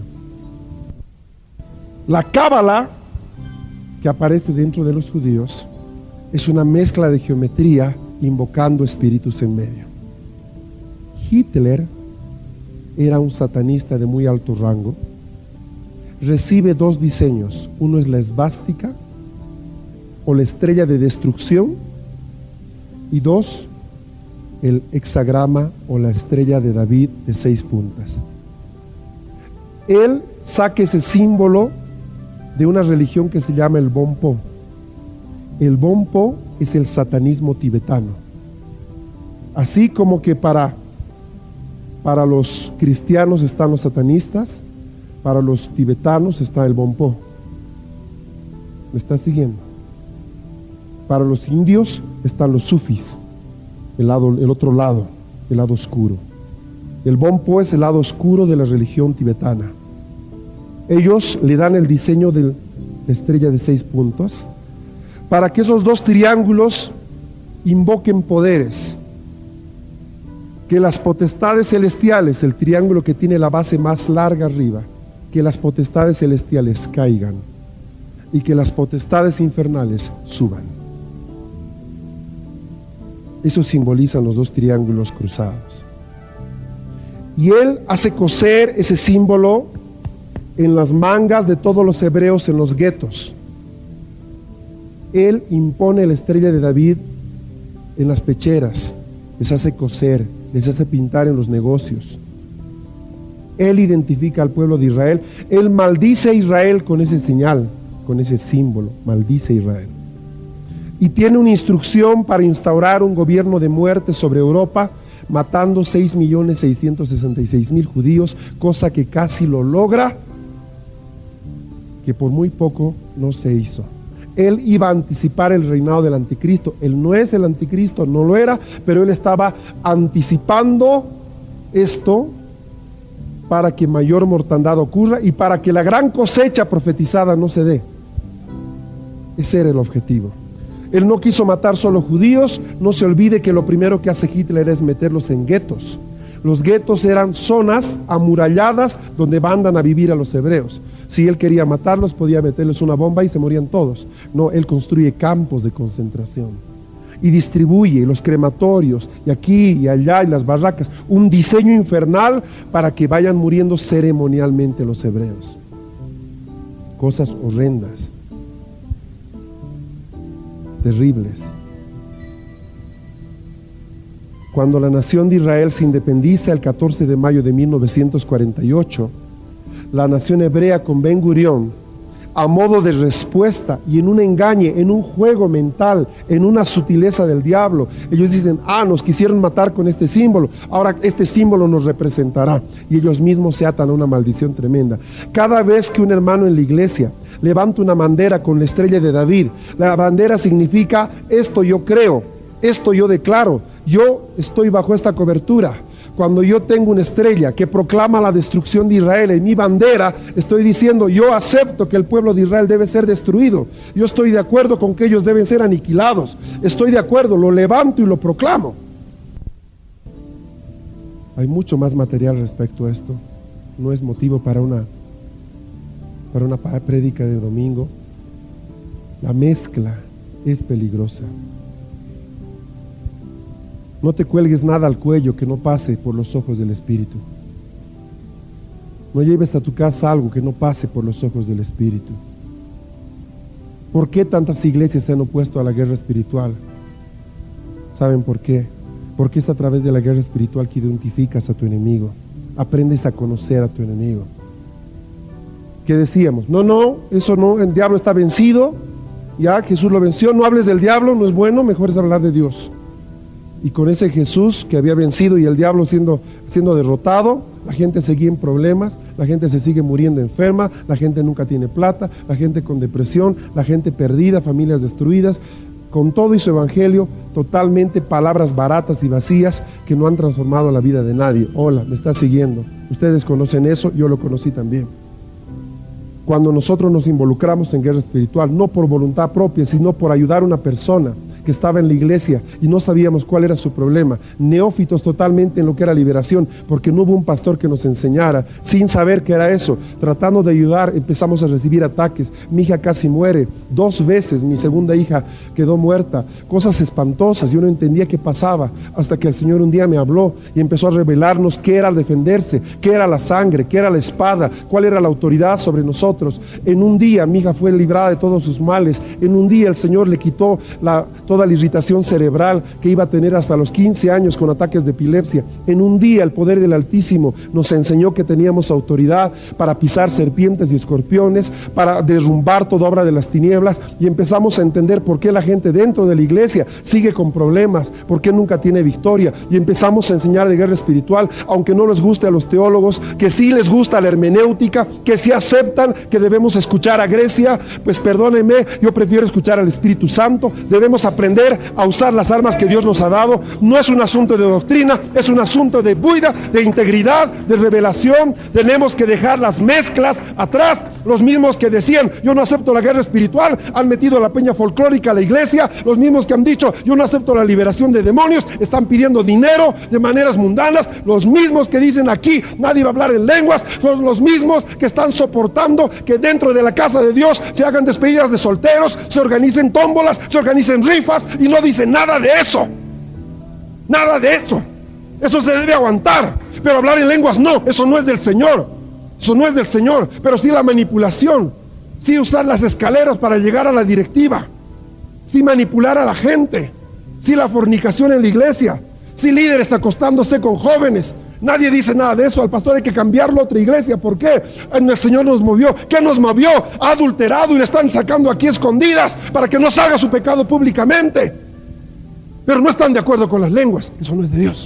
La cábala, que aparece dentro de los judíos, es una mezcla de geometría invocando espíritus en medio. Hitler era un satanista de muy alto rango. Recibe dos diseños. Uno es la esvástica o la estrella de destrucción, y dos, el hexagrama o la estrella de David de 6 puntas. Él saca ese símbolo de una religión que se llama el Bonpo. El Bonpo es el satanismo tibetano. Así como que para los cristianos están los satanistas, para los tibetanos está el Bonpo. ¿Me estás siguiendo? Para los indios están los sufis, el otro lado, el lado oscuro. El Bonpo es el lado oscuro de la religión tibetana. Ellos le dan el diseño de la estrella de 6 puntos para que esos dos triángulos invoquen poderes, que las potestades celestiales, el triángulo que tiene la base más larga arriba, que las potestades celestiales caigan y que las potestades infernales suban. Eso simbolizan los dos triángulos cruzados. Y él hace coser ese símbolo en las mangas de todos los hebreos en los guetos. Él impone la estrella de David en las pecheras, les hace coser, les hace pintar en los negocios. Él identifica al pueblo de Israel. Él maldice a Israel con ese señal, con ese símbolo, maldice a Israel. Y tiene una instrucción para instaurar un gobierno de muerte sobre Europa, matando 6.666.000 judíos, cosa que casi lo logra, que por muy poco no se hizo. Él iba a anticipar el reinado del anticristo. Él no es el anticristo, no lo era, pero él estaba anticipando esto para que mayor mortandad ocurra y para que la gran cosecha profetizada no se dé. Ese era el objetivo. Él no quiso matar solo judíos. No se olvide que lo primero que hace Hitler es meterlos en guetos. Los guetos eran zonas amuralladas donde mandan a vivir a los hebreos. Si él quería matarlos, podía meterles una bomba y se morían todos. No, él construye campos de concentración y distribuye los crematorios y aquí y allá y las barracas, un diseño infernal para que vayan muriendo ceremonialmente los hebreos. Cosas horrendas, terribles. Cuando la nación de Israel se independiza el 14 de mayo de 1948, la nación hebrea con Ben Gurión, a modo de respuesta y en un engañe, en un juego mental, en una sutileza del diablo, ellos dicen, nos quisieron matar con este símbolo, ahora este símbolo nos representará, y ellos mismos se atan a una maldición tremenda. Cada vez que un hermano en la iglesia levanta una bandera con la estrella de David, la bandera significa, esto yo creo, esto yo declaro, yo estoy bajo esta cobertura. Cuando yo tengo una estrella que proclama la destrucción de Israel en mi bandera, estoy diciendo, yo acepto que el pueblo de Israel debe ser destruido. Yo estoy de acuerdo con que ellos deben ser aniquilados. Estoy de acuerdo, lo levanto y lo proclamo. Hay mucho más material respecto a esto. No es motivo para una prédica de domingo. La mezcla es peligrosa. No te cuelgues nada al cuello que no pase por los ojos del Espíritu. No lleves a tu casa algo que no pase por los ojos del Espíritu. ¿Por qué tantas iglesias se han opuesto a la guerra espiritual? ¿Saben por qué? Porque es a través de la guerra espiritual que identificas a tu enemigo. Aprendes a conocer a tu enemigo. ¿Qué decíamos? No, eso no, el diablo está vencido. Ya, Jesús lo venció. No hables del diablo, no es bueno, mejor es hablar de Dios. Y con ese Jesús que había vencido y el diablo siendo derrotado, la gente seguía en problemas, la gente se sigue muriendo enferma, la gente nunca tiene plata, la gente con depresión, la gente perdida, familias destruidas. Con todo y su evangelio, totalmente palabras baratas y vacías que no han transformado la vida de nadie. Hola, me está siguiendo. Ustedes conocen eso, yo lo conocí también. Cuando nosotros nos involucramos en guerra espiritual, no por voluntad propia, sino por ayudar a una persona que estaba en la iglesia y no sabíamos cuál era su problema, neófitos totalmente en lo que era liberación, porque no hubo un pastor que nos enseñara, sin saber qué era eso, tratando de ayudar, empezamos a recibir ataques. Mi hija casi muere 2 veces, mi segunda hija quedó muerta, cosas espantosas. Yo no entendía qué pasaba, hasta que el Señor un día me habló y empezó a revelarnos qué era defenderse, qué era la sangre, qué era la espada, cuál era la autoridad sobre nosotros. En un día mi hija fue librada de todos sus males. En un día el Señor le quitó toda la irritación cerebral que iba a tener hasta los 15 años con ataques de epilepsia. En un día el poder del Altísimo nos enseñó que teníamos autoridad para pisar serpientes y escorpiones, para derrumbar toda obra de las tinieblas, y empezamos a entender por qué la gente dentro de la iglesia sigue con problemas, por qué nunca tiene victoria, y empezamos a enseñar de guerra espiritual, aunque no les guste a los teólogos, que sí les gusta la hermenéutica, que sí aceptan que debemos escuchar a Grecia. Pues perdónenme, yo prefiero escuchar al Espíritu Santo. Debemos aprender a usar las armas que Dios nos ha dado. No es un asunto de doctrina, es un asunto de buida, de integridad, de revelación. Tenemos que dejar las mezclas atrás. Los mismos que decían yo no acepto la guerra espiritual han metido la peña folclórica a la iglesia. Los mismos que han dicho yo no acepto la liberación de demonios están pidiendo dinero de maneras mundanas. Los mismos que dicen aquí nadie va a hablar en lenguas son los mismos que están soportando que dentro de la casa de Dios se hagan despedidas de solteros, se organicen tómbolas, se organicen rifas, y no dicen nada de eso. Nada de eso. Eso se debe aguantar. Pero hablar en lenguas no, eso no es del Señor. Eso no es del Señor. Pero sí la manipulación, sí usar las escaleras para llegar a la directiva, sí manipular a la gente, sí la fornicación en la iglesia, sí líderes acostándose con jóvenes. Nadie dice nada de eso. Al pastor hay que cambiarlo a otra iglesia. ¿Por qué? El Señor nos movió. ¿Qué nos movió? Ha adulterado y le están sacando aquí escondidas para que no salga su pecado públicamente. Pero no están de acuerdo con las lenguas. Eso no es de Dios.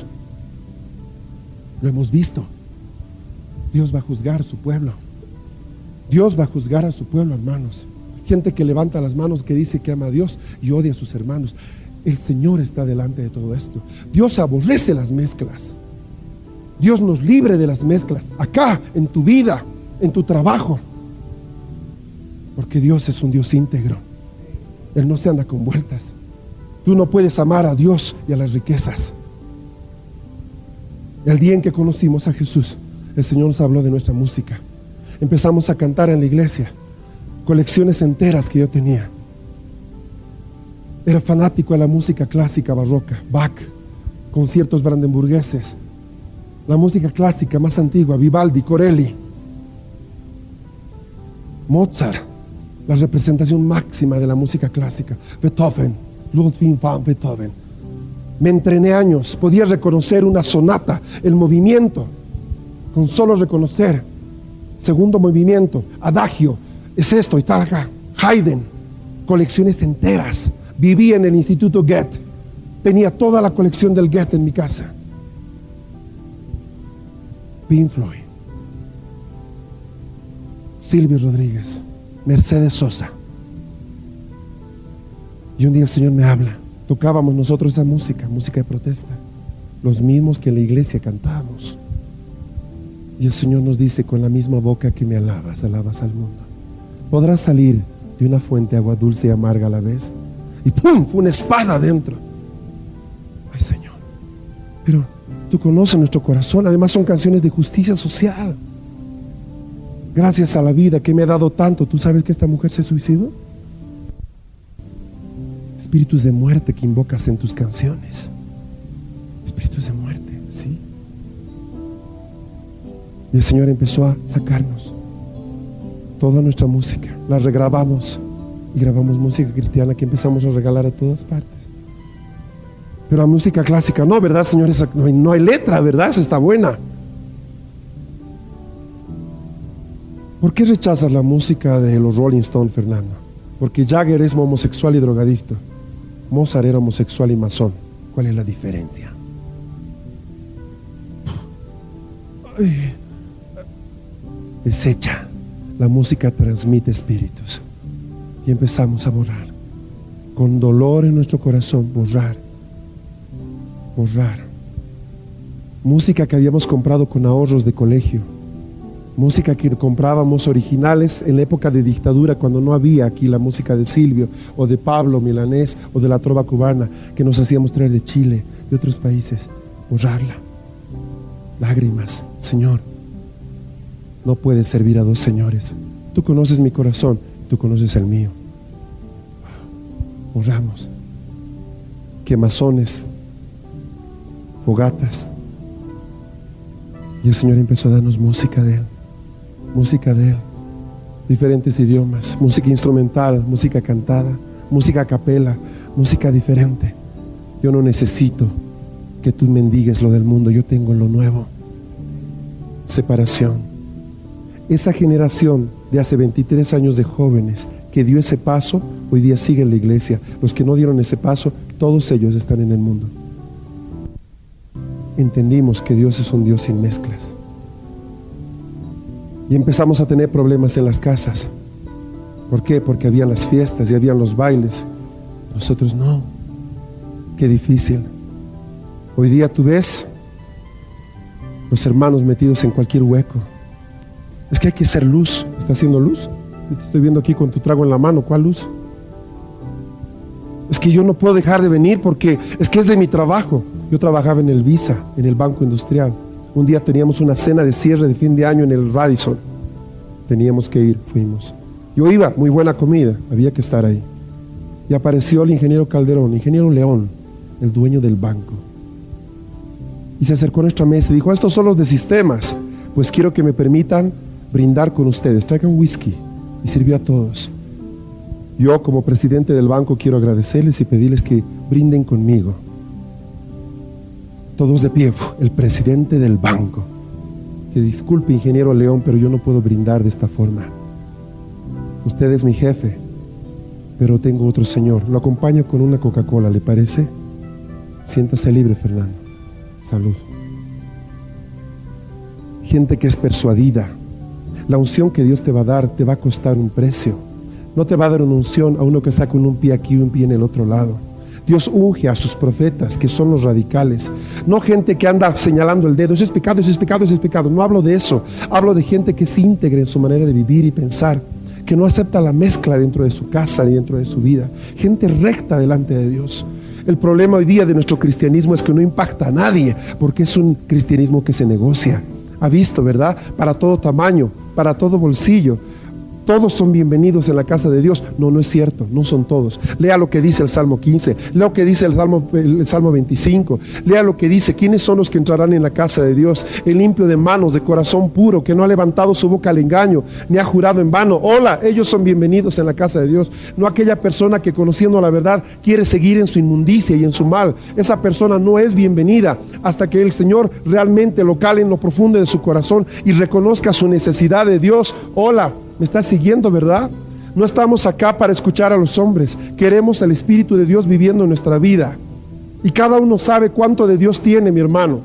Lo hemos visto. Dios va a juzgar a su pueblo. Dios va a juzgar a su pueblo, hermanos. Gente que levanta las manos, que dice que ama a Dios y odia a sus hermanos. El Señor está delante de todo esto. Dios aborrece las mezclas. Dios nos libre de las mezclas, acá, en tu vida, en tu trabajo. Porque Dios es un Dios íntegro. Él no se anda con vueltas. Tú no puedes amar a Dios y a las riquezas. El día en que conocimos a Jesús, el Señor nos habló de nuestra música. Empezamos a cantar en la iglesia, colecciones enteras que yo tenía. Era fanático de la música clásica barroca, Bach, conciertos brandenburgueses. La música clásica más antigua, Vivaldi, Corelli, Mozart, la representación máxima de la música clásica, Beethoven, Ludwig van Beethoven. Me entrené años, podía reconocer una sonata, el movimiento, con solo reconocer, segundo movimiento, adagio, es esto y tal acá, Haydn, colecciones enteras. Vivía en el Instituto Goethe, tenía toda la colección del Goethe en mi casa. Pink Floyd, Silvio Rodríguez, Mercedes Sosa. Y un día el Señor me habla. Tocábamos nosotros esa música, música de protesta, los mismos que en la iglesia cantábamos. Y el Señor nos dice: con la misma boca que me alabas, alabas al mundo. Podrás salir de una fuente agua dulce y amarga a la vez. Y ¡pum! Fue una espada adentro. Ay, Señor. Pero Tú conoces nuestro corazón. Además son canciones de justicia social. Gracias a la vida que me ha dado tanto. ¿Tú sabes que esta mujer se suicidó? Espíritus de muerte que invocas en tus canciones. Espíritus de muerte, ¿sí? Y el Señor empezó a sacarnos toda nuestra música. La regrabamos y grabamos música cristiana que empezamos a regalar a todas partes. Pero la música clásica, no, ¿verdad, señores? No hay letra, ¿verdad? Esa está buena. ¿Por qué rechazas la música de los Rolling Stones, Fernando? Porque Jagger es homosexual y drogadicto. Mozart era homosexual y masón. ¿Cuál es la diferencia? Ay. Desecha. La música transmite espíritus. Y empezamos a borrar. Con dolor en nuestro corazón, borrar. Música que habíamos comprado con ahorros de colegio. Música que comprábamos originales en la época de dictadura, cuando no había aquí la música de Silvio o de Pablo Milanés o de la trova cubana que nos hacíamos traer de Chile, de otros países. Borrarla. Lágrimas. Señor, no puedes servir a dos señores. Tú conoces mi corazón, tú conoces el mío. Borramos. Quemazones, fogatas. Y el Señor empezó a darnos música de Él. Música de Él. Diferentes idiomas. Música instrumental, música cantada, música a capela, música diferente. Yo no necesito que tú mendigues lo del mundo. Yo tengo lo nuevo. Separación. Esa generación de hace 23 años de jóvenes que dio ese paso, hoy día sigue en la iglesia. Los que no dieron ese paso, todos ellos están en el mundo. Entendimos que Dios es un Dios sin mezclas. Y empezamos a tener problemas en las casas. ¿Por qué? Porque habían las fiestas y habían los bailes. Nosotros no. Qué difícil. Hoy día tú ves los hermanos metidos en cualquier hueco. Es que hay que ser luz. ¿Está haciendo luz? Yo te estoy viendo aquí con tu trago en la mano. ¿Cuál luz? Es que yo no puedo dejar de venir porque es que es de mi trabajo. Yo trabajaba en el Visa, en el Banco Industrial. Un día teníamos una cena de cierre de fin de año en el Radisson. Teníamos que ir, fuimos. Yo iba, muy buena comida, había que estar ahí. Y apareció el ingeniero Calderón, ingeniero León, el dueño del banco. Y se acercó a nuestra mesa y dijo: estos son los de sistemas, pues quiero que me permitan brindar con ustedes. Traigan whisky. Y sirvió a todos. Yo, como presidente del banco, quiero agradecerles y pedirles que brinden conmigo. Todos de pie. El presidente del banco. Que disculpe, ingeniero León, pero yo no puedo brindar de esta forma. Usted es mi jefe, pero tengo otro señor. Lo acompaño con una Coca-Cola, ¿le parece? Siéntase libre, Fernando. Salud. Gente que es persuadida. La unción que Dios te va a dar te va a costar un precio. No te va a dar una unción a uno que está con un pie aquí y un pie en el otro lado. Dios unge a sus profetas, que son los radicales. No gente que anda señalando el dedo: eso es pecado, eso es pecado, eso es pecado. No hablo de eso. Hablo de gente que es íntegra en su manera de vivir y pensar, que no acepta la mezcla dentro de su casa ni dentro de su vida. Gente recta delante de Dios. El problema hoy día de nuestro cristianismo es que no impacta a nadie, porque es un cristianismo que se negocia. Ha visto, ¿verdad? Para todo tamaño, para todo bolsillo. Todos son bienvenidos en la casa de Dios. No, no es cierto, no son todos. Lea lo que dice el Salmo 15, lea lo que dice el Salmo 25, lea lo que dice: ¿quiénes son los que entrarán en la casa de Dios? El limpio de manos, de corazón puro, que no ha levantado su boca al engaño, ni ha jurado en vano. Hola, ellos son bienvenidos en la casa de Dios. No aquella persona que, conociendo la verdad, quiere seguir en su inmundicia y en su mal. Esa persona no es bienvenida hasta que el Señor realmente lo cale en lo profundo de su corazón y reconozca su necesidad de Dios. Hola, ¿me estás siguiendo, verdad? No estamos acá para escuchar a los hombres. Queremos al Espíritu de Dios viviendo en nuestra vida. Y cada uno sabe cuánto de Dios tiene, mi hermano.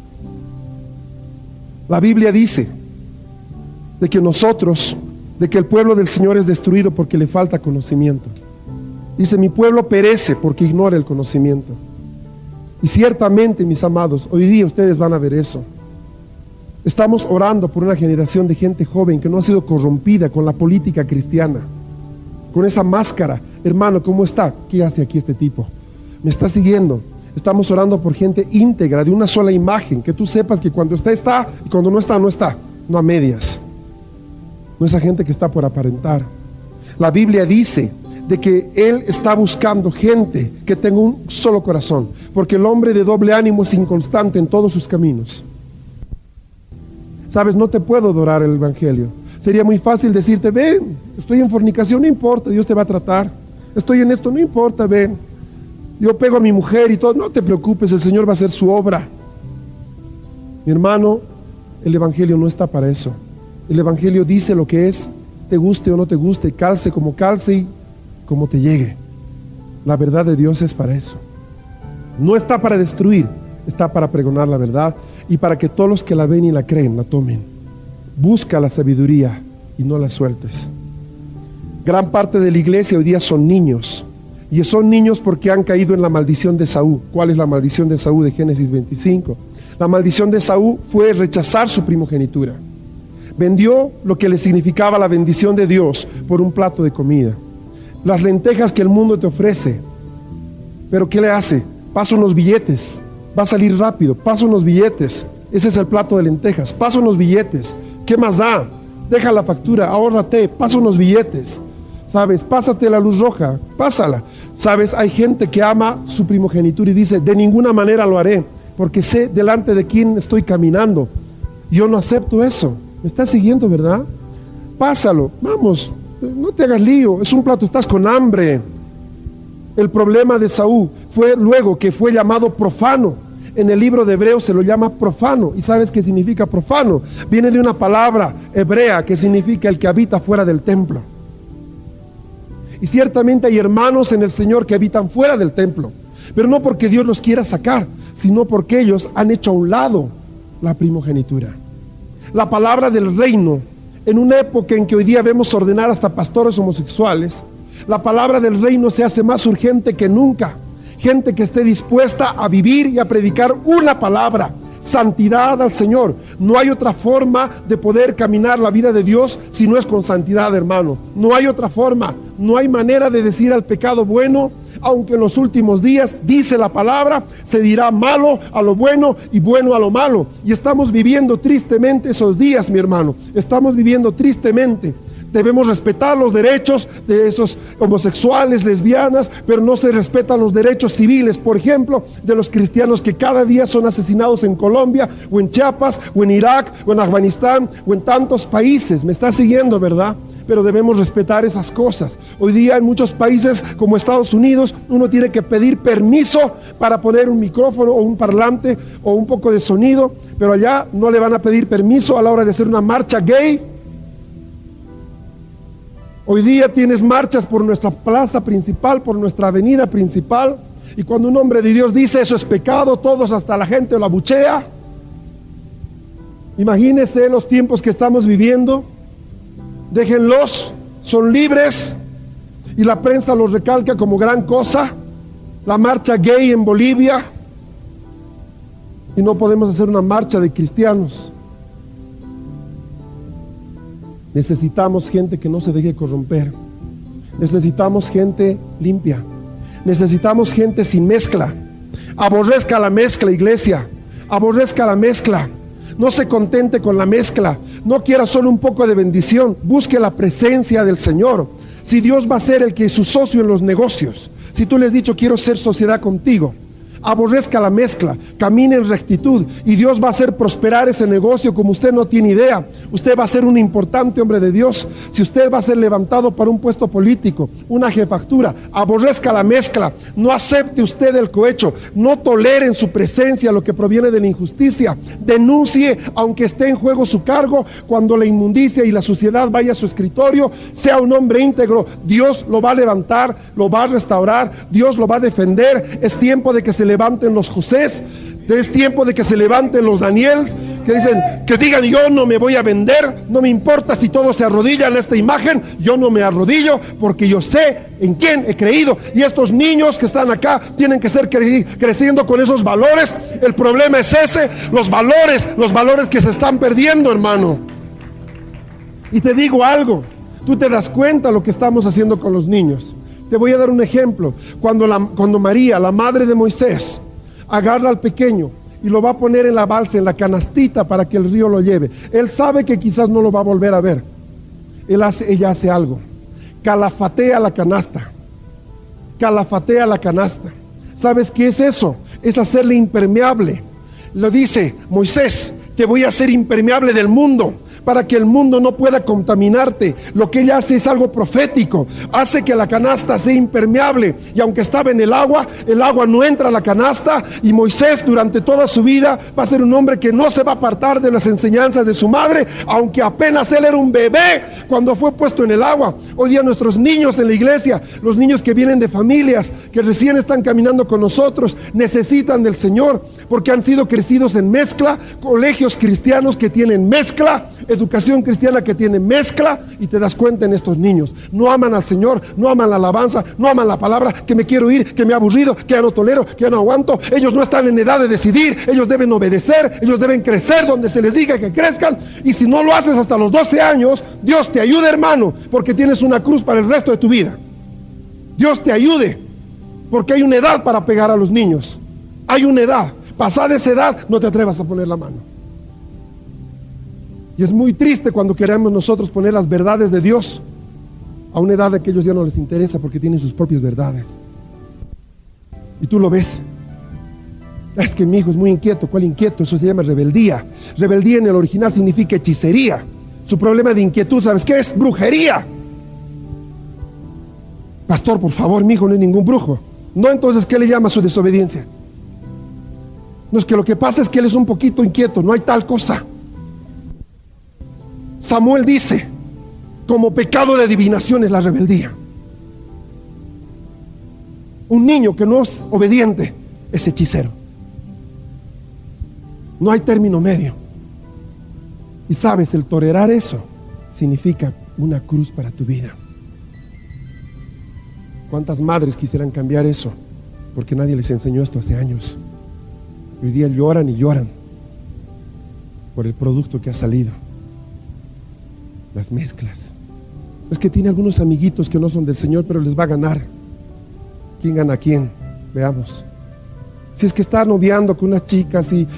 La Biblia dice de que de que el pueblo del Señor es destruido porque le falta conocimiento. Dice: mi pueblo perece porque ignora el conocimiento. Y ciertamente, mis amados, hoy día ustedes van a ver eso. Estamos orando por una generación de gente joven que no ha sido corrompida con la política cristiana, con esa máscara. Hermano, ¿cómo está? ¿Qué hace aquí este tipo? ¿Me está siguiendo? Estamos orando por gente íntegra, de una sola imagen, que tú sepas que cuando está, está, y cuando no está, no está, no a medias. No esa gente que está por aparentar. La Biblia dice de que Él está buscando gente que tenga un solo corazón, porque el hombre de doble ánimo es inconstante en todos sus caminos. Sabes, no te puedo adorar el Evangelio. Sería muy fácil decirte, ven, estoy en fornicación, no importa, Dios te va a tratar. Estoy en esto, no importa, ven. Yo pego a mi mujer y todo, no te preocupes, el Señor va a hacer su obra. Mi hermano, el Evangelio no está para eso. El Evangelio dice lo que es, te guste o no te guste, calce como calce y como te llegue. La verdad de Dios es para eso. No está para destruir, está para pregonar la verdad y para que todos los que la ven y la creen, la tomen. Busca la sabiduría y no la sueltes. Gran parte de la iglesia hoy día son niños. Y son niños porque han caído en la maldición de Esaú. ¿Cuál es la maldición de Esaú de Génesis 25? La maldición de Esaú fue rechazar su primogenitura. Vendió lo que le significaba la bendición de Dios por un plato de comida. Las lentejas que el mundo te ofrece. Pero ¿qué le hace? Pasa unos billetes. Va a salir rápido. Pasa unos billetes. Ese es el plato de lentejas. Pasa unos billetes. ¿Qué más da? Deja la factura, ahórrate, pasa unos billetes. ¿Sabes? Pásate la luz roja, pásala. ¿Sabes? Hay gente que ama su primogenitura y dice, de ninguna manera lo haré, porque sé delante de quién estoy caminando. Yo no acepto eso. ¿Me estás siguiendo, verdad? Pásalo, vamos, no te hagas lío, es un plato, estás con hambre. El problema de Saúl fue luego que fue llamado profano. En el libro de Hebreos se lo llama profano. ¿Y sabes qué significa profano? Viene de una palabra hebrea que significa el que habita fuera del templo. Y ciertamente hay hermanos en el Señor que habitan fuera del templo, pero no porque Dios los quiera sacar, sino porque ellos han hecho a un lado la primogenitura. La palabra del reino, en una época en que hoy día vemos ordenar hasta pastores homosexuales, la palabra del reino se hace más urgente que nunca. Gente que esté dispuesta a vivir y a predicar una palabra, santidad al Señor. No hay otra forma de poder caminar la vida de Dios si no es con santidad, hermano. No hay otra forma, no hay manera de decir al pecado bueno, aunque en los últimos días, dice la palabra, se dirá malo a lo bueno y bueno a lo malo. Y estamos viviendo tristemente esos días, mi hermano. Estamos viviendo tristemente. Debemos respetar los derechos de esos homosexuales, lesbianas, pero no se respetan los derechos civiles, por ejemplo, de los cristianos que cada día son asesinados en Colombia, o en Chiapas, o en Irak, o en Afganistán, o en tantos países. Me está siguiendo, ¿verdad? Pero debemos respetar esas cosas. Hoy día en muchos países como Estados Unidos, uno tiene que pedir permiso para poner un micrófono o un parlante o un poco de sonido, pero allá no le van a pedir permiso a la hora de hacer una marcha gay. Hoy día tienes marchas por nuestra plaza principal, por nuestra avenida principal, y cuando un hombre de Dios dice eso es pecado, todos hasta la gente lo abuchea. Imagínense los tiempos que estamos viviendo. Déjenlos, son libres, y la prensa los recalca como gran cosa. La marcha gay en Bolivia, y no podemos hacer una marcha de cristianos. Necesitamos gente que no se deje corromper. Necesitamos gente limpia. Necesitamos gente sin mezcla. Aborrezca la mezcla, iglesia. Aborrezca la mezcla. No se contente con la mezcla. No quiera solo un poco de bendición. Busque la presencia del Señor. Si Dios va a ser el que es su socio en los negocios, si tú le has dicho quiero ser sociedad contigo, aborrezca la mezcla, camine en rectitud y Dios va a hacer prosperar ese negocio como usted no tiene idea. Usted va a ser un importante hombre de Dios. Si usted va a ser levantado para un puesto político, una jefatura, aborrezca la mezcla. No acepte usted el cohecho. No tolere en su presencia lo que proviene de la injusticia. Denuncie aunque esté en juego su cargo. Cuando la inmundicia y la suciedad vaya a su escritorio, sea un hombre íntegro. Dios lo va a levantar, lo va a restaurar, Dios lo va a defender. Es tiempo de que se levanten los Josés, es tiempo de que se levanten los Daniels, que dicen, que digan yo no me voy a vender, no me importa si todos se arrodillan a esta imagen, yo no me arrodillo porque yo sé en quién he creído. Y estos niños que están acá tienen que ser creciendo con esos valores. El problema es ese, los valores que se están perdiendo, hermano. Y te digo algo, tú te das cuenta lo que estamos haciendo con los niños. Te voy a dar un ejemplo. Cuando María, la madre de Moisés, agarra al pequeño y lo va a poner en la balsa, en la canastita, para que el río lo lleve. Él sabe que quizás no lo va a volver a ver. Ella hace algo. Calafatea la canasta. Calafatea la canasta. ¿Sabes qué es eso? Es hacerle impermeable. Lo dice Moisés: te voy a hacer impermeable del mundo, para que el mundo no pueda contaminarte. Lo que ella hace es algo profético. Hace que la canasta sea impermeable, y aunque estaba en el agua no entra a la canasta. Y Moisés durante toda su vida va a ser un hombre que no se va a apartar de las enseñanzas de su madre, aunque apenas él era un bebé cuando fue puesto en el agua. Hoy día nuestros niños en la iglesia, los niños que vienen de familias que recién están caminando con nosotros, necesitan del Señor, porque han sido crecidos en mezcla, colegios cristianos que tienen mezcla, educación cristiana que tiene mezcla, y te das cuenta en estos niños: no aman al Señor, no aman la alabanza, no aman la palabra, que me quiero ir, que me he aburrido, que ya no tolero, que ya no aguanto. Ellos no están en edad de decidir, ellos deben obedecer, ellos deben crecer donde se les diga que crezcan. Y si no lo haces hasta los 12 años, Dios te ayude, hermano, porque tienes una cruz para el resto de tu vida. Dios te ayude, porque hay una edad para pegar a los niños. Hay una edad. Pasada esa edad, no te atrevas a poner la mano. Y es muy triste cuando queremos nosotros poner las verdades de Dios a una edad de que ellos ya no les interesa, porque tienen sus propias verdades. Y tú lo ves. Es que mi hijo es muy inquieto. ¿Cuál inquieto? Eso se llama rebeldía. Rebeldía en el original significa hechicería. Su problema de inquietud, ¿sabes qué es? Brujería. Pastor, por favor, mi hijo no es ningún brujo. No, entonces, ¿qué le llama su desobediencia? No, es que lo que pasa es que él es un poquito inquieto. No hay tal cosa. Samuel dice: como pecado de adivinación es la rebeldía. Un niño que no es obediente es hechicero. No hay término medio. Y sabes, el tolerar eso significa una cruz para tu vida. ¿Cuántas madres quisieran cambiar eso? Porque nadie les enseñó esto hace años. Hoy día lloran y lloran por el producto que ha salido. Las mezclas. Es que tiene algunos amiguitos que no son del Señor, pero les va a ganar. ¿Quién gana a quién? Veamos. Si es que está noviando con unas chicas y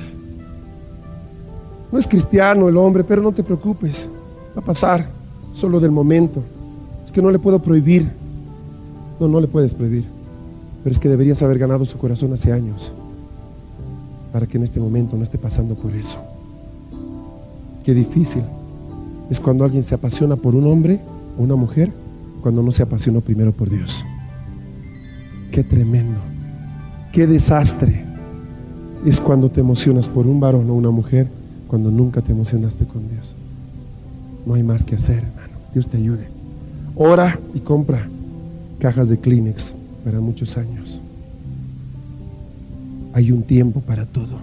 no es cristiano el hombre, pero no te preocupes, va a pasar, solo del momento. Es que no le puedo prohibir. No le puedes prohibir, pero es que deberías haber ganado su corazón hace años, para que en este momento no esté pasando por eso. Qué difícil es cuando alguien se apasiona por un hombre o una mujer, cuando no se apasionó primero por Dios. Qué tremendo, qué desastre es cuando te emocionas por un varón o una mujer, cuando nunca te emocionaste con Dios. No hay más que hacer, hermano. Dios te ayude. Ora y compra cajas de Kleenex para muchos años. Hay un tiempo para todo.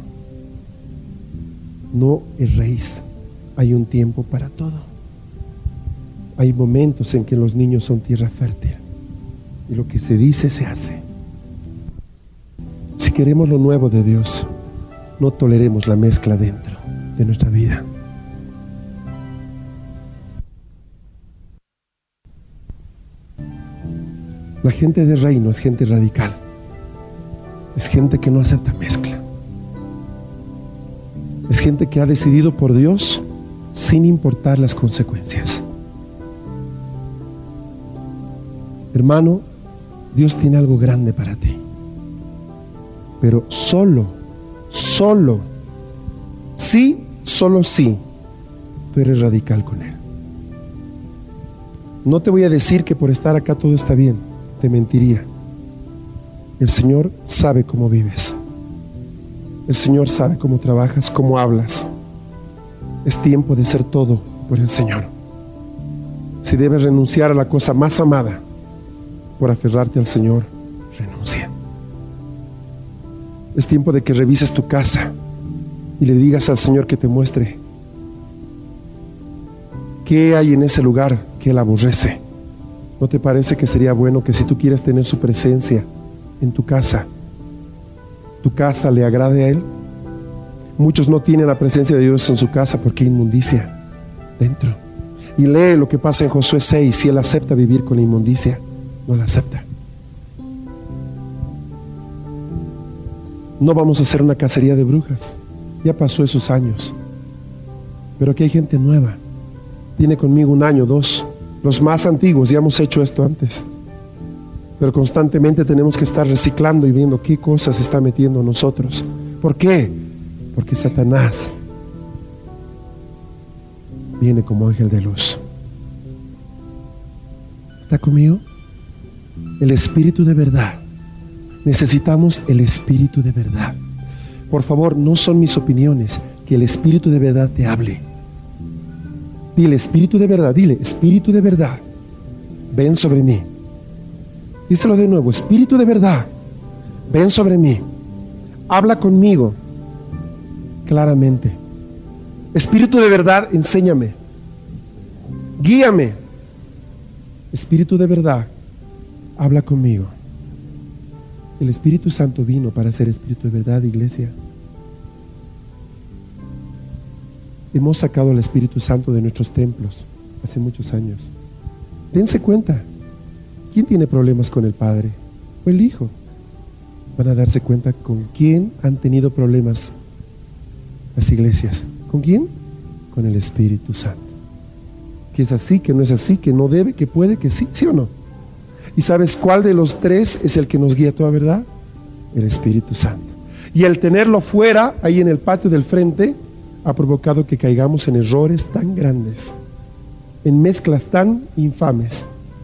No erréis. Hay un tiempo para todo. Hay momentos en que los niños son tierra fértil, y lo que se dice se hace. Si queremos lo nuevo de Dios, no toleremos la mezcla dentro de nuestra vida. La gente de reino es gente radical. Es gente que no acepta mezcla. Es gente que ha decidido por Dios sin importar las consecuencias. Hermano, Dios tiene algo grande para ti, pero solo si tú eres radical con Él. No te voy a decir que por estar acá todo está bien, te mentiría. El Señor sabe cómo vives. El Señor sabe cómo trabajas, cómo hablas. Es tiempo de ser todo por el Señor. Si debes renunciar a la cosa más amada por aferrarte al Señor, renuncia. Es tiempo de que revises tu casa y le digas al Señor que te muestre qué hay en ese lugar que Él aborrece. ¿No te parece que sería bueno que si tú quieres tener su presencia en tu casa le agrade a Él? Muchos no tienen la presencia de Dios en su casa porque hay inmundicia dentro. Y lee lo que pasa en Josué 6. Si Él acepta vivir con la inmundicia, no la acepta. No vamos a hacer una cacería de brujas. Ya pasó esos años. Pero aquí hay gente nueva. Tiene conmigo 1 año, 2. Los más antiguos ya hemos hecho esto antes. Pero constantemente tenemos que estar reciclando y viendo qué cosas se está metiendo en nosotros. ¿Por qué? Porque Satanás viene como ángel de luz. ¿Está conmigo? El Espíritu de verdad. Necesitamos el Espíritu de verdad. Por favor, no son mis opiniones. Que el Espíritu de verdad te hable. Dile, Espíritu de verdad, dile, Espíritu de verdad, ven sobre mí. Díselo de nuevo, Espíritu de verdad, ven sobre mí. Habla conmigo claramente. Espíritu de verdad, enséñame. Guíame. Espíritu de verdad, habla conmigo. El Espíritu Santo vino para ser Espíritu de verdad, iglesia. Hemos sacado al Espíritu Santo de nuestros templos hace muchos años. Dense cuenta. ¿Quién tiene problemas con el Padre o el Hijo? Van a darse cuenta con quién han tenido problemas las iglesias. ¿Con quién? Con el Espíritu Santo. Que es así, que no es así, que no debe, que puede, que sí, ¿sí o no? ¿Y sabes cuál de los 3 es el que nos guía a toda verdad? El Espíritu Santo. Y el tenerlo fuera, ahí en el patio del frente, ha provocado que caigamos en errores tan grandes, en mezclas tan infames,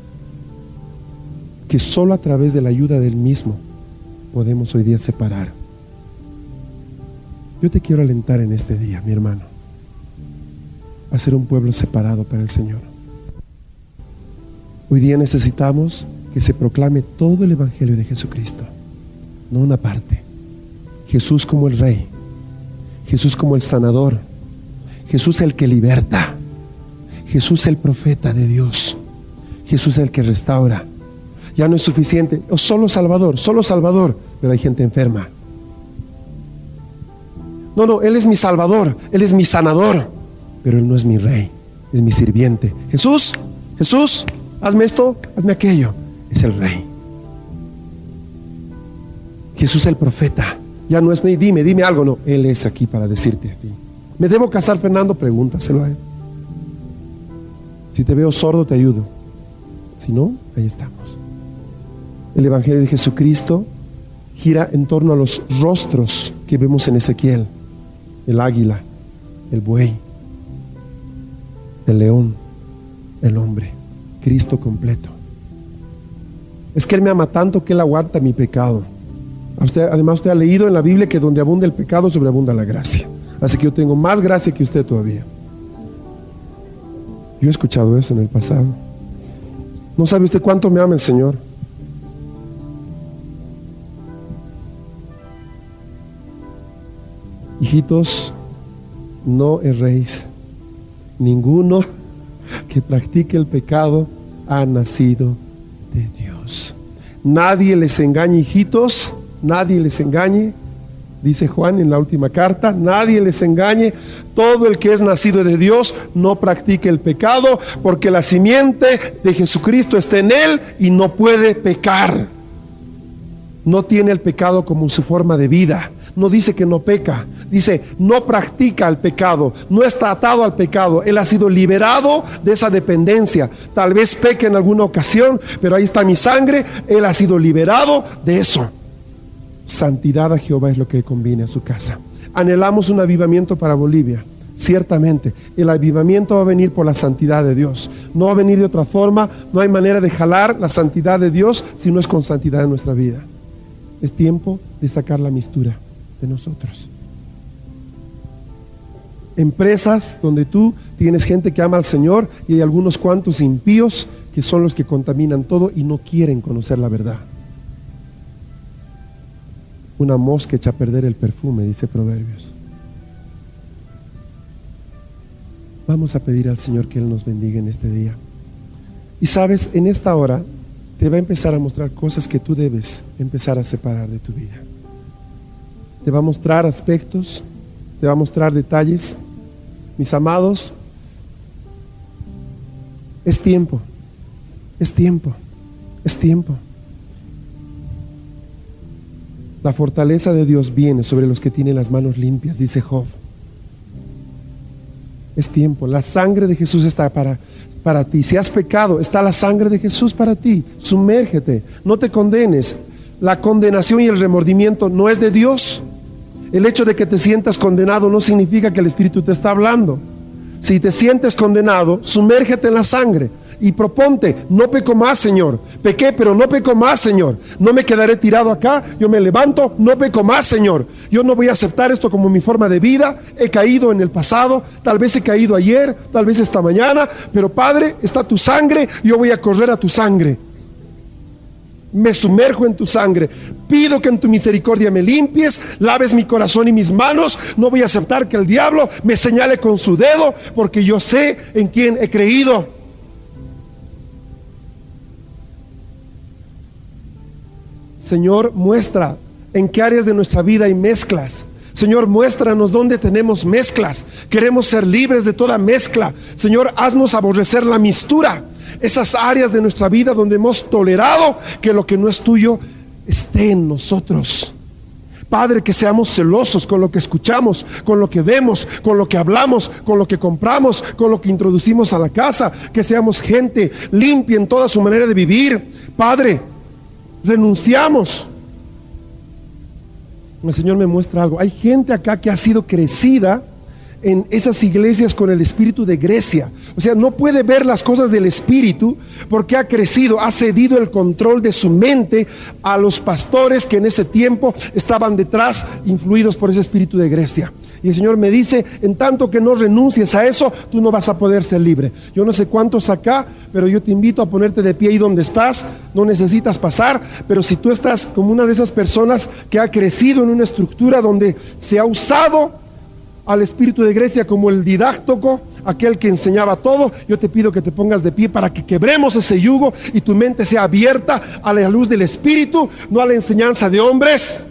que solo a través de la ayuda del mismo podemos hoy día separar. Yo te quiero alentar en este día, mi hermano, a ser un pueblo separado para el Señor. Hoy día necesitamos que se proclame todo el Evangelio de Jesucristo, no una parte. Jesús como el Rey, Jesús como el sanador, Jesús el que liberta, Jesús el profeta de Dios, Jesús el que restaura. Ya no es suficiente, solo Salvador, pero hay gente enferma. No, Él es mi Salvador, Él es mi sanador, pero Él no es mi Rey, es mi sirviente. Jesús, hazme esto, hazme aquello. Es el Rey. Jesús el profeta. Ya no es, dime algo, no. Él es aquí para decirte a ti. ¿Me debo casar, Fernando? Pregúntaselo a Él. Si te veo sordo, te ayudo. Si no, ahí estamos. El Evangelio de Jesucristo gira en torno a los rostros que vemos en Ezequiel. El águila, el buey, el león, el hombre. Cristo completo. Es que Él me ama tanto que Él aguanta mi pecado. Además usted ha leído en la Biblia que donde abunda el pecado sobreabunda la gracia. Así que yo tengo más gracia que usted todavía. Yo he escuchado eso en el pasado. ¿No sabe usted cuánto me ama el Señor? Hijitos, no erréis. Ninguno que practique el pecado ha nacido de Dios. Nadie les engañe, hijitos. Nadie les engañe, dice Juan en la última carta, nadie les engañe. Todo el que es nacido de Dios no practique el pecado, porque la simiente de Jesucristo está en él y no puede pecar. No tiene el pecado como su forma de vida. No dice que no peca, dice no practica el pecado, no está atado al pecado. Él ha sido liberado de esa dependencia. Tal vez peque en alguna ocasión, pero ahí está mi sangre. Él ha sido liberado de eso. Santidad a Jehová es lo que conviene a su casa. Anhelamos un avivamiento para Bolivia. Ciertamente, el avivamiento va a venir por la santidad de Dios. No va a venir de otra forma. No hay manera de jalar la santidad de Dios si no es con santidad en nuestra vida. Es tiempo de sacar la mistura de nosotros. Empresas donde tú tienes gente que ama al Señor y hay algunos cuantos impíos que son los que contaminan todo y no quieren conocer la verdad. Una mosca echa a perder el perfume, dice Proverbios. Vamos a pedir al Señor que Él nos bendiga en este día. Y sabes, en esta hora te va a empezar a mostrar cosas que tú debes empezar a separar de tu vida. Te va a mostrar aspectos, te va a mostrar detalles. Mis amados, es tiempo. La fortaleza de Dios viene sobre los que tienen las manos limpias, dice Job. Es tiempo, la sangre de Jesús está para ti. Si has pecado, está la sangre de Jesús para ti. Sumérgete, no te condenes. La condenación y el remordimiento no es de Dios. El hecho de que te sientas condenado no significa que el Espíritu te está hablando. Si te sientes condenado, sumérgete en la sangre y proponte: no peco más, Señor. Pequé, pero no peco más, Señor. No me quedaré tirado acá, yo me levanto, no peco más, Señor. Yo no voy a aceptar esto como mi forma de vida. He caído en el pasado, tal vez he caído ayer, tal vez esta mañana, pero Padre, está tu sangre, yo voy a correr a tu sangre. Me sumerjo en tu sangre. Pido que en tu misericordia me limpies, laves mi corazón y mis manos. No voy a aceptar que el diablo me señale con su dedo, porque yo sé en quién he creído. Señor, muestra en qué áreas de nuestra vida hay mezclas. Señor, muéstranos dónde tenemos mezclas. Queremos ser libres de toda mezcla. Señor, haznos aborrecer la mistura. Esas áreas de nuestra vida donde hemos tolerado que lo que no es tuyo esté en nosotros. Padre, que seamos celosos con lo que escuchamos, con lo que vemos, con lo que hablamos, con lo que compramos, con lo que introducimos a la casa. Que seamos gente limpia en toda su manera de vivir. Padre, renunciamos. El Señor me muestra algo. Hay gente acá que ha sido crecida en esas iglesias con el espíritu de Grecia. O sea, no puede ver las cosas del espíritu porque ha crecido, ha cedido el control de su mente a los pastores que en ese tiempo estaban detrás, influidos por ese espíritu de Grecia. Y el Señor me dice: en tanto que no renuncies a eso, tú no vas a poder ser libre. Yo no sé cuántos acá, pero yo te invito a ponerte de pie ahí donde estás. No necesitas pasar, pero si tú estás como una de esas personas que ha crecido en una estructura donde se ha usado al espíritu de Grecia como el didáctico, aquel que enseñaba todo, yo te pido que te pongas de pie para que quebremos ese yugo y tu mente sea abierta a la luz del espíritu, no a la enseñanza de hombres.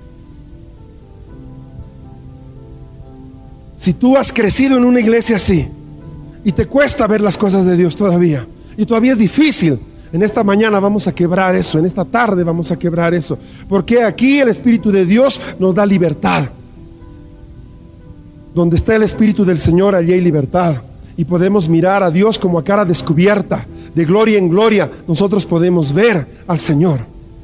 Si tú has crecido en una iglesia así y te cuesta ver las cosas de Dios todavía, y todavía es difícil, en esta mañana vamos a quebrar eso, en esta tarde vamos a quebrar eso, porque aquí el Espíritu de Dios nos da libertad. Donde está el Espíritu del Señor, allí hay libertad, y podemos mirar a Dios como a cara descubierta. De gloria en gloria nosotros podemos ver al Señor.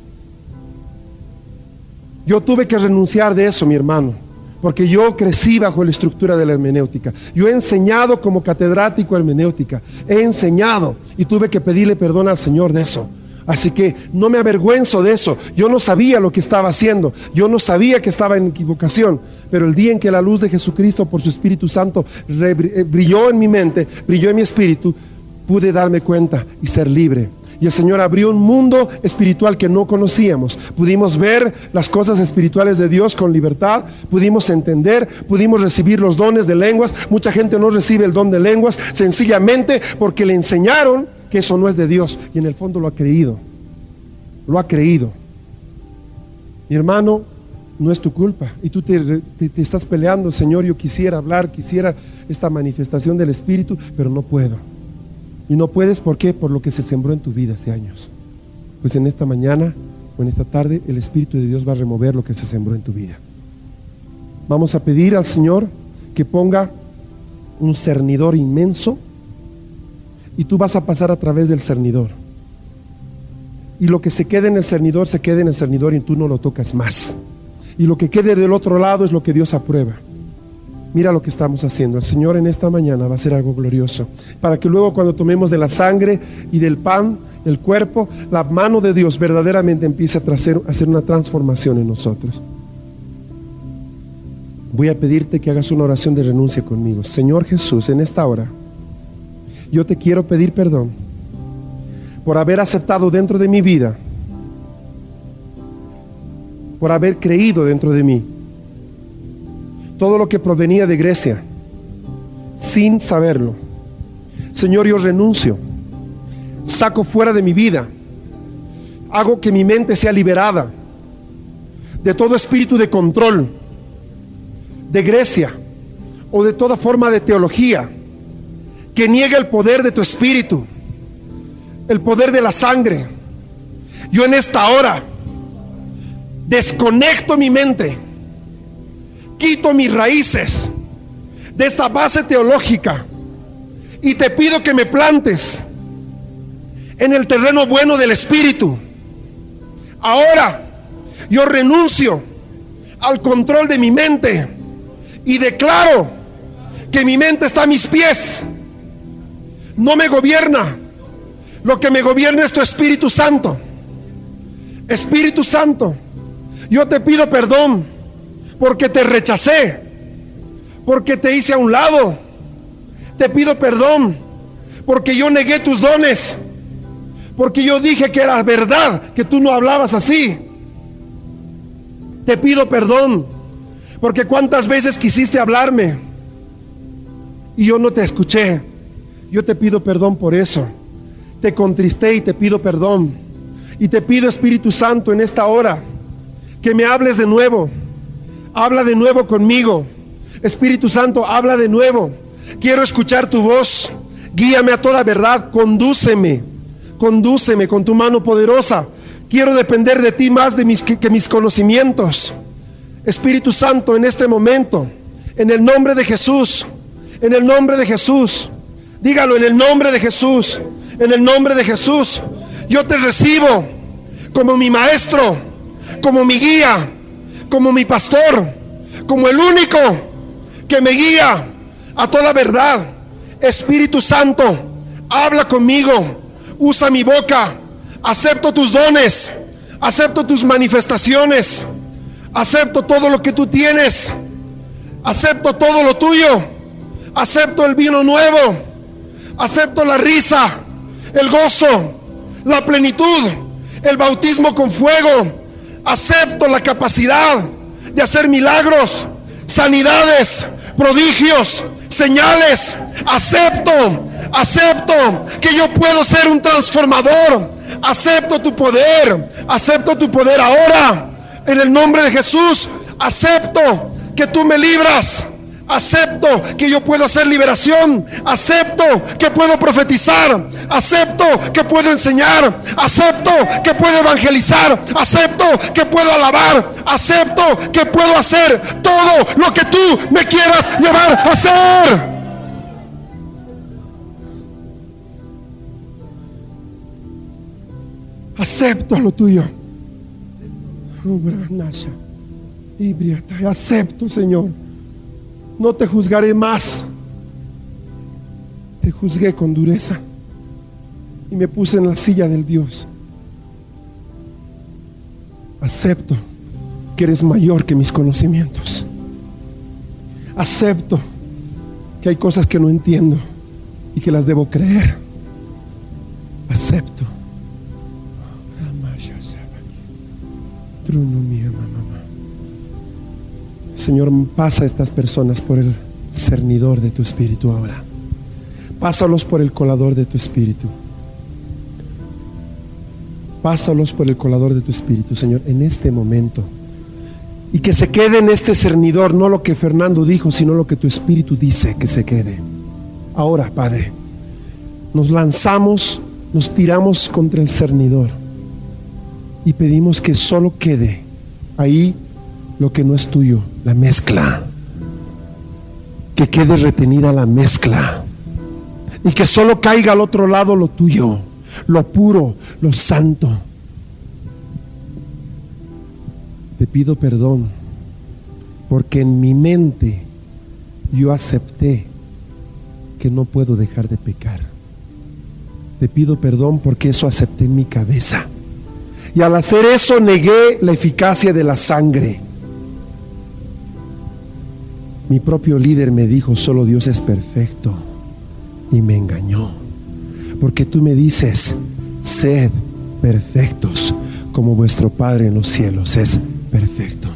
Yo tuve que renunciar de eso, mi hermano, porque yo crecí bajo la estructura de la hermenéutica. Yo he enseñado como catedrático hermenéutica, he enseñado, y tuve que pedirle perdón al Señor de eso. Así que no me avergüenzo de eso. Yo no sabía lo que estaba haciendo, yo no sabía que estaba en equivocación, pero el día en que la luz de Jesucristo por su Espíritu Santo brilló en mi mente, brilló en mi espíritu, pude darme cuenta y ser libre. Y el Señor abrió un mundo espiritual que no conocíamos. Pudimos ver las cosas espirituales de Dios con libertad, pudimos entender, pudimos recibir los dones de lenguas. Mucha gente no recibe el don de lenguas sencillamente porque le enseñaron que eso no es de Dios, y en el fondo lo ha creído. Lo ha creído. Mi hermano, no es tu culpa, y tú te estás peleando: Señor, yo quisiera hablar, quisiera esta manifestación del Espíritu, pero no puedo. Y no puedes, ¿por qué? Por lo que se sembró en tu vida hace años. Pues en esta mañana o en esta tarde el Espíritu de Dios va a remover lo que se sembró en tu vida. Vamos a pedir al Señor que ponga un cernidor inmenso, y tú vas a pasar a través del cernidor, y lo que se quede en el cernidor se quede en el cernidor, y tú no lo tocas más, y lo que quede del otro lado es lo que Dios aprueba. Mira lo que estamos haciendo. El Señor en esta mañana va a hacer algo glorioso, para que luego, cuando tomemos de la sangre y del pan, el cuerpo, la mano de Dios verdaderamente empiece a hacer una transformación en nosotros. Voy a pedirte que hagas una oración de renuncia conmigo. Señor Jesús, en esta hora yo te quiero pedir perdón por haber aceptado dentro de mi vida, por haber creído dentro de mí todo lo que provenía de Grecia sin saberlo. Señor, yo renuncio, saco fuera de mi vida, hago que mi mente sea liberada de todo espíritu de control de Grecia o de toda forma de teología que niega el poder de tu Espíritu, el poder de la sangre. Yo en esta hora desconecto mi mente, quito mis raíces de esa base teológica y te pido que me plantes en el terreno bueno del Espíritu. Ahora yo renuncio al control de mi mente y declaro que mi mente está a mis pies. No me gobierna. Lo que me gobierna es tu Espíritu Santo. Espíritu Santo, yo te pido perdón porque te rechacé, porque te hice a un lado. Te pido perdón porque yo negué tus dones, porque yo dije que era verdad, que tú no hablabas así. Te pido perdón porque cuántas veces quisiste hablarme y yo no te escuché. Yo te pido perdón por eso. Te contristé y te pido perdón. Y te pido, Espíritu Santo, en esta hora que me hables de nuevo. Habla de nuevo conmigo. Espíritu Santo, habla de nuevo. Quiero escuchar tu voz. Guíame a toda verdad. Condúceme con tu mano poderosa. Quiero depender de ti más que mis conocimientos. Espíritu Santo, en este momento, en el nombre de Jesús, en el nombre de Jesús, dígalo, en el nombre de Jesús, en el nombre de Jesús, yo te recibo como mi maestro, como mi guía, como mi pastor, como el único que me guía a toda verdad. Espíritu Santo, habla conmigo, usa mi boca, acepto tus dones, acepto tus manifestaciones, acepto todo lo que tú tienes, acepto todo lo tuyo, acepto el vino nuevo, acepto la risa, el gozo, la plenitud, el bautismo con fuego. Acepto la capacidad de hacer milagros, sanidades, prodigios, señales. Acepto que yo puedo ser un transformador. Acepto tu poder ahora, en el nombre de Jesús. Acepto que tú me libras. Acepto que yo puedo hacer liberación. Acepto que puedo profetizar. Acepto que puedo enseñar. Acepto que puedo evangelizar. Acepto que puedo alabar. Acepto que puedo hacer todo lo que tú me quieras llevar a hacer. Acepto lo tuyo. Acepto, Señor. No te juzgaré más. Te juzgué con dureza y me puse en la silla del Dios. Acepto que eres mayor que mis conocimientos. Acepto que hay cosas que no entiendo y que las debo creer. Acepto. Señor, pasa a estas personas por el cernidor de tu espíritu ahora. Pásalos por el colador de tu espíritu. Pásalos por el colador de tu espíritu, Señor, en este momento. Y que se quede en este cernidor, no lo que Fernando dijo, sino lo que tu espíritu dice que se quede. Ahora, Padre, nos lanzamos, nos tiramos contra el cernidor y pedimos que solo quede ahí lo que no es tuyo, la mezcla. Que quede retenida la mezcla y que solo caiga al otro lado lo tuyo, lo puro, lo santo. Te pido perdón porque en mi mente yo acepté que no puedo dejar de pecar. Te pido perdón porque eso acepté en mi cabeza, y al hacer eso negué la eficacia de la sangre. Mi propio líder me dijo: solo Dios es perfecto, y me engañó, porque tú me dices: sed perfectos como vuestro Padre en los cielos es perfecto.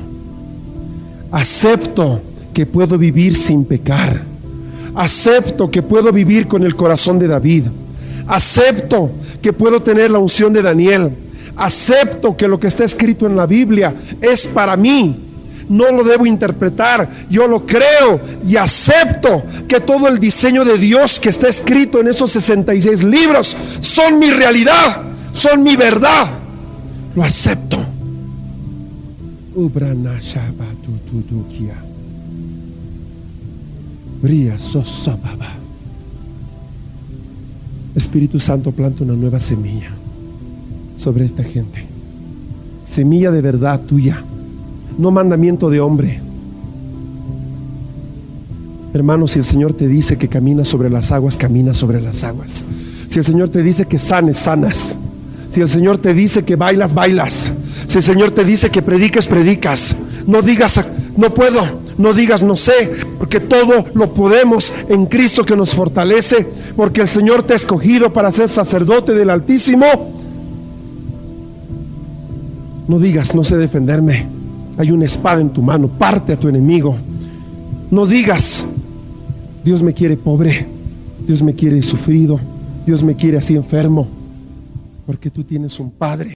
Acepto que puedo vivir sin pecar. Acepto que puedo vivir con el corazón de David. Acepto que puedo tener la unción de Daniel. Acepto que lo que está escrito en la Biblia es para mí. No lo debo interpretar, yo lo creo, y acepto que todo el diseño de Dios que está escrito en esos 66 libros son mi realidad, son mi verdad. Lo acepto. Ubrana Shabatu Tudukia. Bria Sosababa. Espíritu Santo, planta una nueva semilla sobre esta gente. Semilla de verdad tuya, no mandamiento de hombre. Hermanos, si el Señor te dice que caminas sobre las aguas, camina sobre las aguas. Si el Señor te dice que sanes, sanas. Si el Señor te dice que bailas, bailas. Si el Señor te dice que prediques, predicas. No digas no puedo, no digas no sé, porque todo lo podemos en Cristo que nos fortalece, porque el Señor te ha escogido para ser sacerdote del Altísimo. No digas no sé defenderme, hay una espada en tu mano, parte a tu enemigo. No digas Dios me quiere pobre, Dios me quiere sufrido, Dios me quiere así enfermo, porque tú tienes un Padre